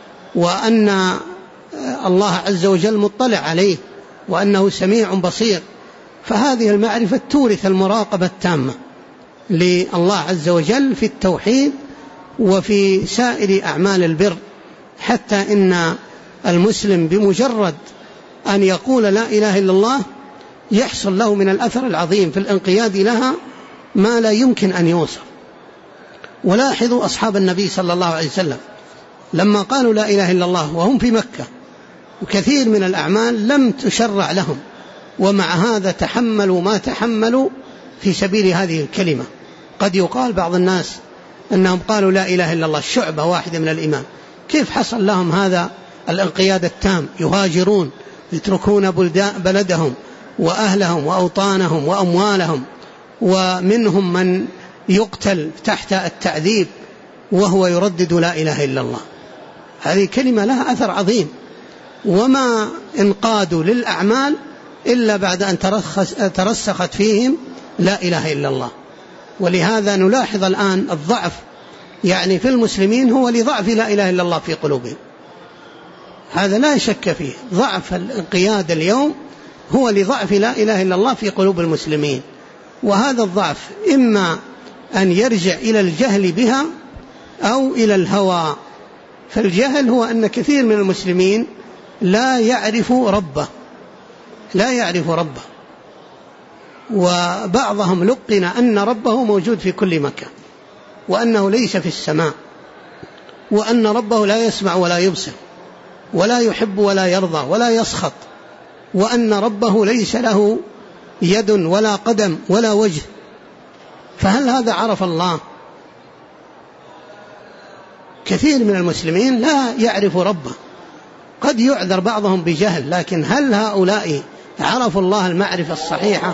وأن الله عز وجل مطلع عليه وأنه سميع بصير، فهذه المعرفة تورث المراقبة التامة لله عز وجل في التوحيد وفي سائر أعمال البر، حتى إن المسلم بمجرد أن يقول لا إله إلا الله يحصل له من الأثر العظيم في الانقياد لها ما لا يمكن أن يوصف. ولاحظوا أصحاب النبي صلى الله عليه وسلم لما قالوا لا إله إلا الله وهم في مكة وكثير من الأعمال لم تشرع لهم، ومع هذا تحملوا ما تحملوا في سبيل هذه الكلمة. قد يقال بعض الناس أنهم قالوا لا إله إلا الله شعبة واحدة من الإيمان، كيف حصل لهم هذا الانقياد التام؟ يهاجرون يتركون بلدهم وأهلهم وأوطانهم وأموالهم، ومنهم من يقتل تحت التعذيب وهو يردد لا إله إلا الله. هذه كلمة لها أثر عظيم، وما انقادوا للأعمال إلا بعد أن ترسخت فيهم لا إله إلا الله. ولهذا نلاحظ الآن الضعف يعني في المسلمين هو لضعف لا إله إلا الله في قلوبهم، هذا لا شك فيه. ضعف الانقياد اليوم هو لضعف لا إله إلا الله في قلوب المسلمين، وهذا الضعف إما أن يرجع إلى الجهل بها أو إلى الهوى. فالجهل هو أن كثير من المسلمين لا يعرف ربه، وبعضهم لقن أن ربه موجود في كل مكان، وأنه ليس في السماء، وأن ربه لا يسمع ولا يبصر ولا يحب ولا يرضى ولا يسخط، وأن ربه ليس له يد ولا قدم ولا وجه. فهل هذا عرف الله؟ كثير من المسلمين لا يعرف ربه، قد يعذر بعضهم بجهل، لكن هل هؤلاء عرفوا الله المعرفة الصحيحة؟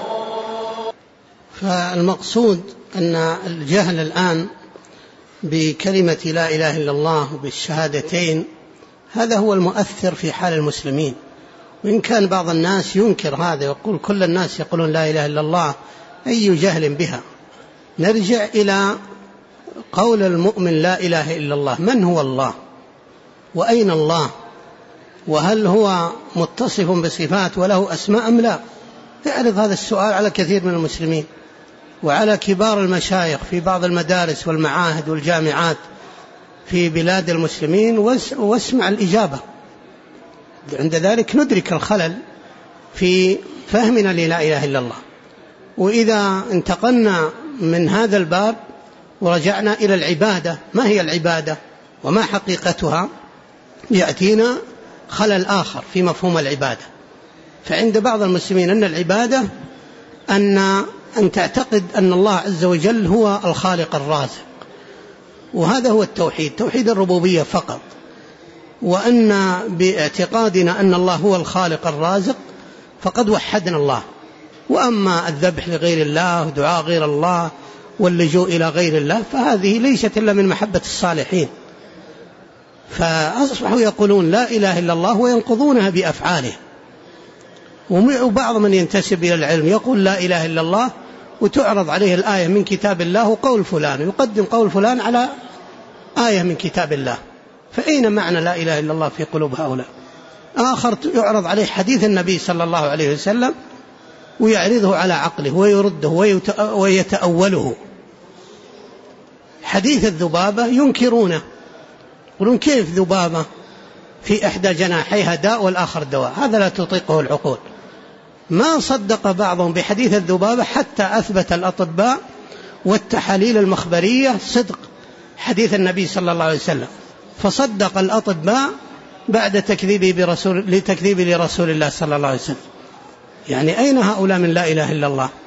فالمقصود أن الجهل الآن بكلمة لا إله إلا الله وبالشهادتين هذا هو المؤثر في حال المسلمين. وإن كان بعض الناس ينكر هذا ويقول كل الناس يقولون لا إله إلا الله، أي جهل بها. نرجع إلى قول المؤمن لا إله إلا الله، من هو الله وأين الله، وهل هو متصف بصفات وله أسماء أم لا؟ اعرض هذا السؤال على كثير من المسلمين وعلى كبار المشايخ في بعض المدارس والمعاهد والجامعات في بلاد المسلمين واسمع الإجابة. عند ذلك ندرك الخلل في فهمنا للا إله إلا الله. وإذا انتقلنا من هذا الباب ورجعنا إلى العبادة، ما هي العبادة وما حقيقتها؟ يأتينا خلل آخر في مفهوم العبادة. فعند بعض المسلمين أن العبادة أن تعتقد أن الله عز وجل هو الخالق الرازق، وهذا هو التوحيد، توحيد الربوبية فقط، وأن باعتقادنا أن الله هو الخالق الرازق فقد وحدنا الله. وأما الذبح لغير الله ودعاء غير الله واللجوء إلى غير الله فهذه ليست إلا من محبة الصالحين، فأصبحوا يقولون لا إله إلا الله وينقضونها بأفعاله. وبعض من ينتسب إلى العلم يقول لا إله إلا الله وتعرض عليه الآية من كتاب الله وقول فلان، يقدم قول فلان على آية من كتاب الله، فأين معنى لا إله إلا الله في قلوب هؤلاء؟ آخر يعرض عليه حديث النبي صلى الله عليه وسلم ويعرضه على عقله ويرده ويتأوله. حديث الذبابة ينكرونه، يقولون كيف ذبابة في إحدى جناحيها داء والآخر دواء؟ هذا لا تطيقه العقول. ما صدق بعضهم بحديث الذبابة حتى أثبت الأطباء والتحاليل المخبرية صدق حديث النبي صلى الله عليه وسلم، فصدق الأطباء بعد لتكذيب لرسول الله صلى الله عليه وسلم. يعني أين هؤلاء من لا إله إلا الله؟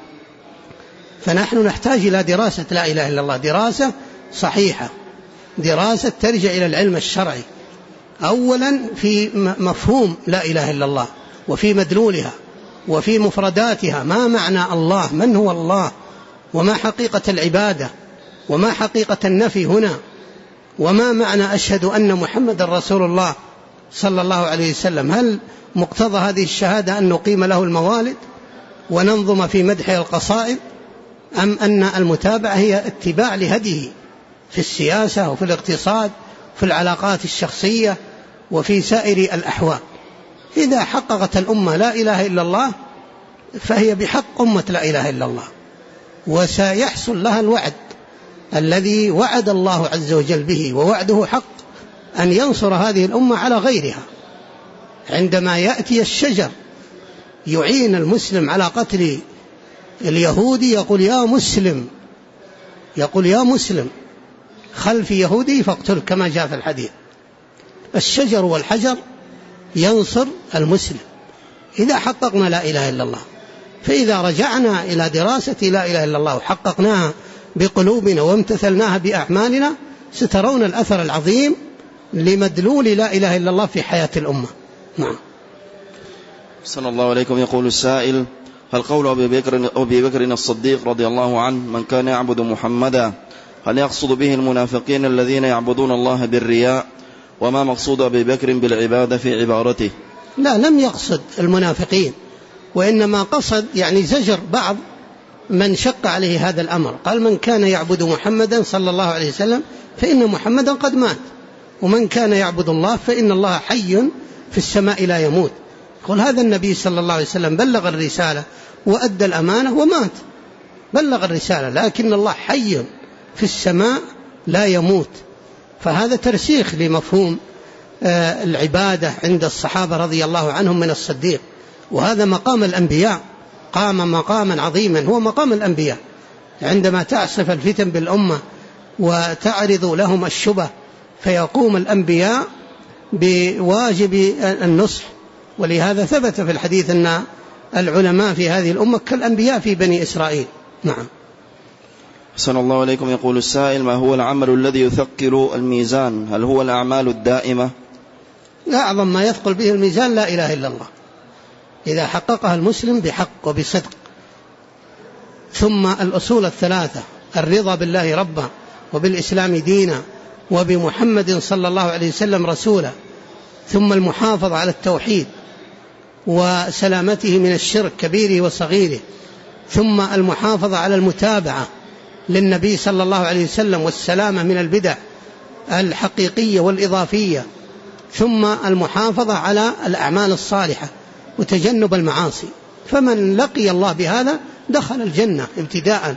فنحن نحتاج إلى دراسة لا إله إلا الله، دراسة صحيحة، دراسة ترجع إلى العلم الشرعي، أولا في مفهوم لا إله إلا الله وفي مدلولها وفي مفرداتها. ما معنى الله؟ من هو الله؟ وما حقيقة العبادة؟ وما حقيقة النفي هنا؟ وما معنى أشهد أن محمد رسول الله صلى الله عليه وسلم؟ هل مقتضى هذه الشهادة أن نقيم له الموالد وننظم في مدحه القصائد، أم أن المتابعة هي اتباع لهديه في السياسة وفي الاقتصاد في العلاقات الشخصية وفي سائر الأحوال؟ إذا حققت الأمة لا إله إلا الله فهي بحق أمة لا إله إلا الله، وسيحصل لها الوعد الذي وعد الله عز وجل به، ووعده حق، أن ينصر هذه الأمة على غيرها. عندما يأتي الشجر يعين المسلم على قتل اليهودي يقول يا مسلم، يقول يا مسلم خلف يهودي فاقتله كما جاء في الحديث. الشجر والحجر ينصر المسلم إذا حققنا لا إله إلا الله. فإذا رجعنا إلى دراسة لا إله إلا الله وحققناها بقلوبنا وامتثلناها بأعمالنا سترون الأثر العظيم لمدلول لا إله إلا الله في حياة الأمة. نعم. صلى الله عليكم. يقول السائل: هل قول أبي بكر الصديق رضي الله عنه من كان يعبد محمدا هل يقصد به المنافقين الذين يعبدون الله بالرياء؟ وما مقصود أبي بكر بالعبادة في عبارته؟ لا، لم يقصد المنافقين، وإنما قصد يعني زجر بعض من شق عليه هذا الأمر. قال من كان يعبد محمدا صلى الله عليه وسلم فإن محمدا قد مات، ومن كان يعبد الله فإن الله حي في السماء لا يموت. يقول هذا النبي صلى الله عليه وسلم بلغ الرسالة وأدى الأمانة ومات، بلغ الرسالة، لكن الله حي في السماء لا يموت. فهذا ترسيخ لمفهوم العبادة عند الصحابة رضي الله عنهم من الصديق، وهذا مقام الأنبياء، قام مقاما عظيما هو مقام الأنبياء. عندما تعصف الفتن بالأمة وتعرض لهم الشبه فيقوم الأنبياء بواجب النصح. ولهذا ثبت في الحديث أن العلماء في هذه الأمة كالأنبياء في بني إسرائيل. نعم. أحسن الله عليكم. يقول السائل: ما هو العمل الذي يثقل الميزان؟ هل هو الأعمال الدائمة؟ أعظم ما يثقل به الميزان لا إله إلا الله، إذا حققها المسلم بحق وبصدق. ثم الأصول الثلاثة: الرضا بالله ربا وبالإسلام دينا وبمحمد صلى الله عليه وسلم رسولا. ثم المحافظة على التوحيد وسلامته من الشرك كبيره وصغيره. ثم المحافظة على المتابعة للنبي صلى الله عليه وسلم والسلامة من البدع الحقيقية والإضافية. ثم المحافظة على الأعمال الصالحة وتجنب المعاصي. فمن لقي الله بهذا دخل الجنة ابتداء،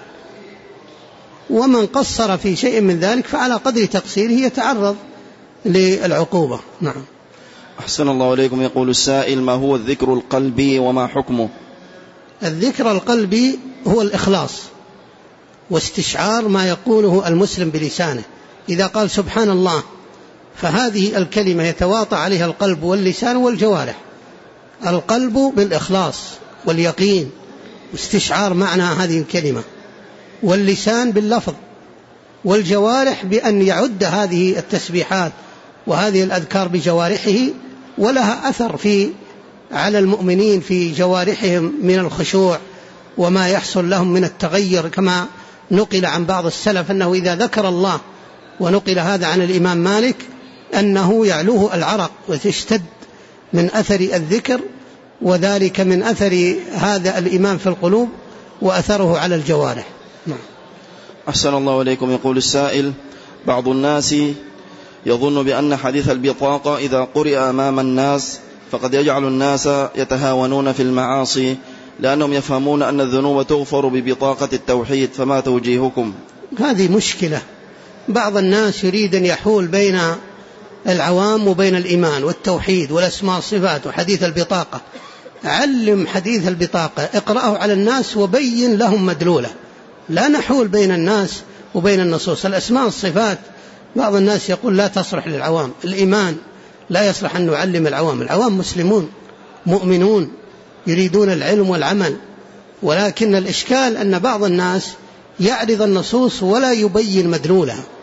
ومن قصر في شيء من ذلك فعلى قدر تقصيره يتعرض للعقوبة. نعم. أحسن الله عليكم. يقول السائل: ما هو الذكر القلبي وما حكمه؟ الذكر القلبي هو الإخلاص واستشعار ما يقوله المسلم بلسانه. إذا قال سبحان الله فهذه الكلمة يتواطى عليها القلب واللسان والجوارح. القلب بالإخلاص واليقين واستشعار معنى هذه الكلمة، واللسان باللفظ، والجوارح بأن يعد هذه التسبيحات وهذه الأذكار بجوارحه، ولها أثر على المؤمنين في جوارحهم من الخشوع وما يحصل لهم من التغير، كما نقل عن بعض السلف أنه إذا ذكر الله، ونقل هذا عن الإمام مالك أنه يعلوه العرق وتشتد من أثر الذكر، وذلك من أثر هذا الإيمان في القلوب وأثره على الجوارح. نعم. أحسن الله عليكم. يقول السائل: بعض الناس يظن بأن حديث البطاقة إذا قرئ أمام الناس فقد يجعل الناس يتهاونون في المعاصي، لأنهم يفهمون أن الذنوب تغفر ببطاقة التوحيد، فما توجيهكم؟ هذه مشكلة. بعض الناس يريد أن يحول بين العوام وبين الإيمان والتوحيد والأسماء والصفات وحديث البطاقة. علم حديث البطاقة، اقرأه على الناس وبين لهم مدلوله، لا نحول بين الناس وبين النصوص. الأسماء والصفات بعض الناس يقول لا تصلح للعوام، الإيمان لا يصلح أن نعلم العوام. العوام مسلمون مؤمنون يريدون العلم والعمل، ولكن الإشكال أن بعض الناس يعرض النصوص ولا يبين مدلولها.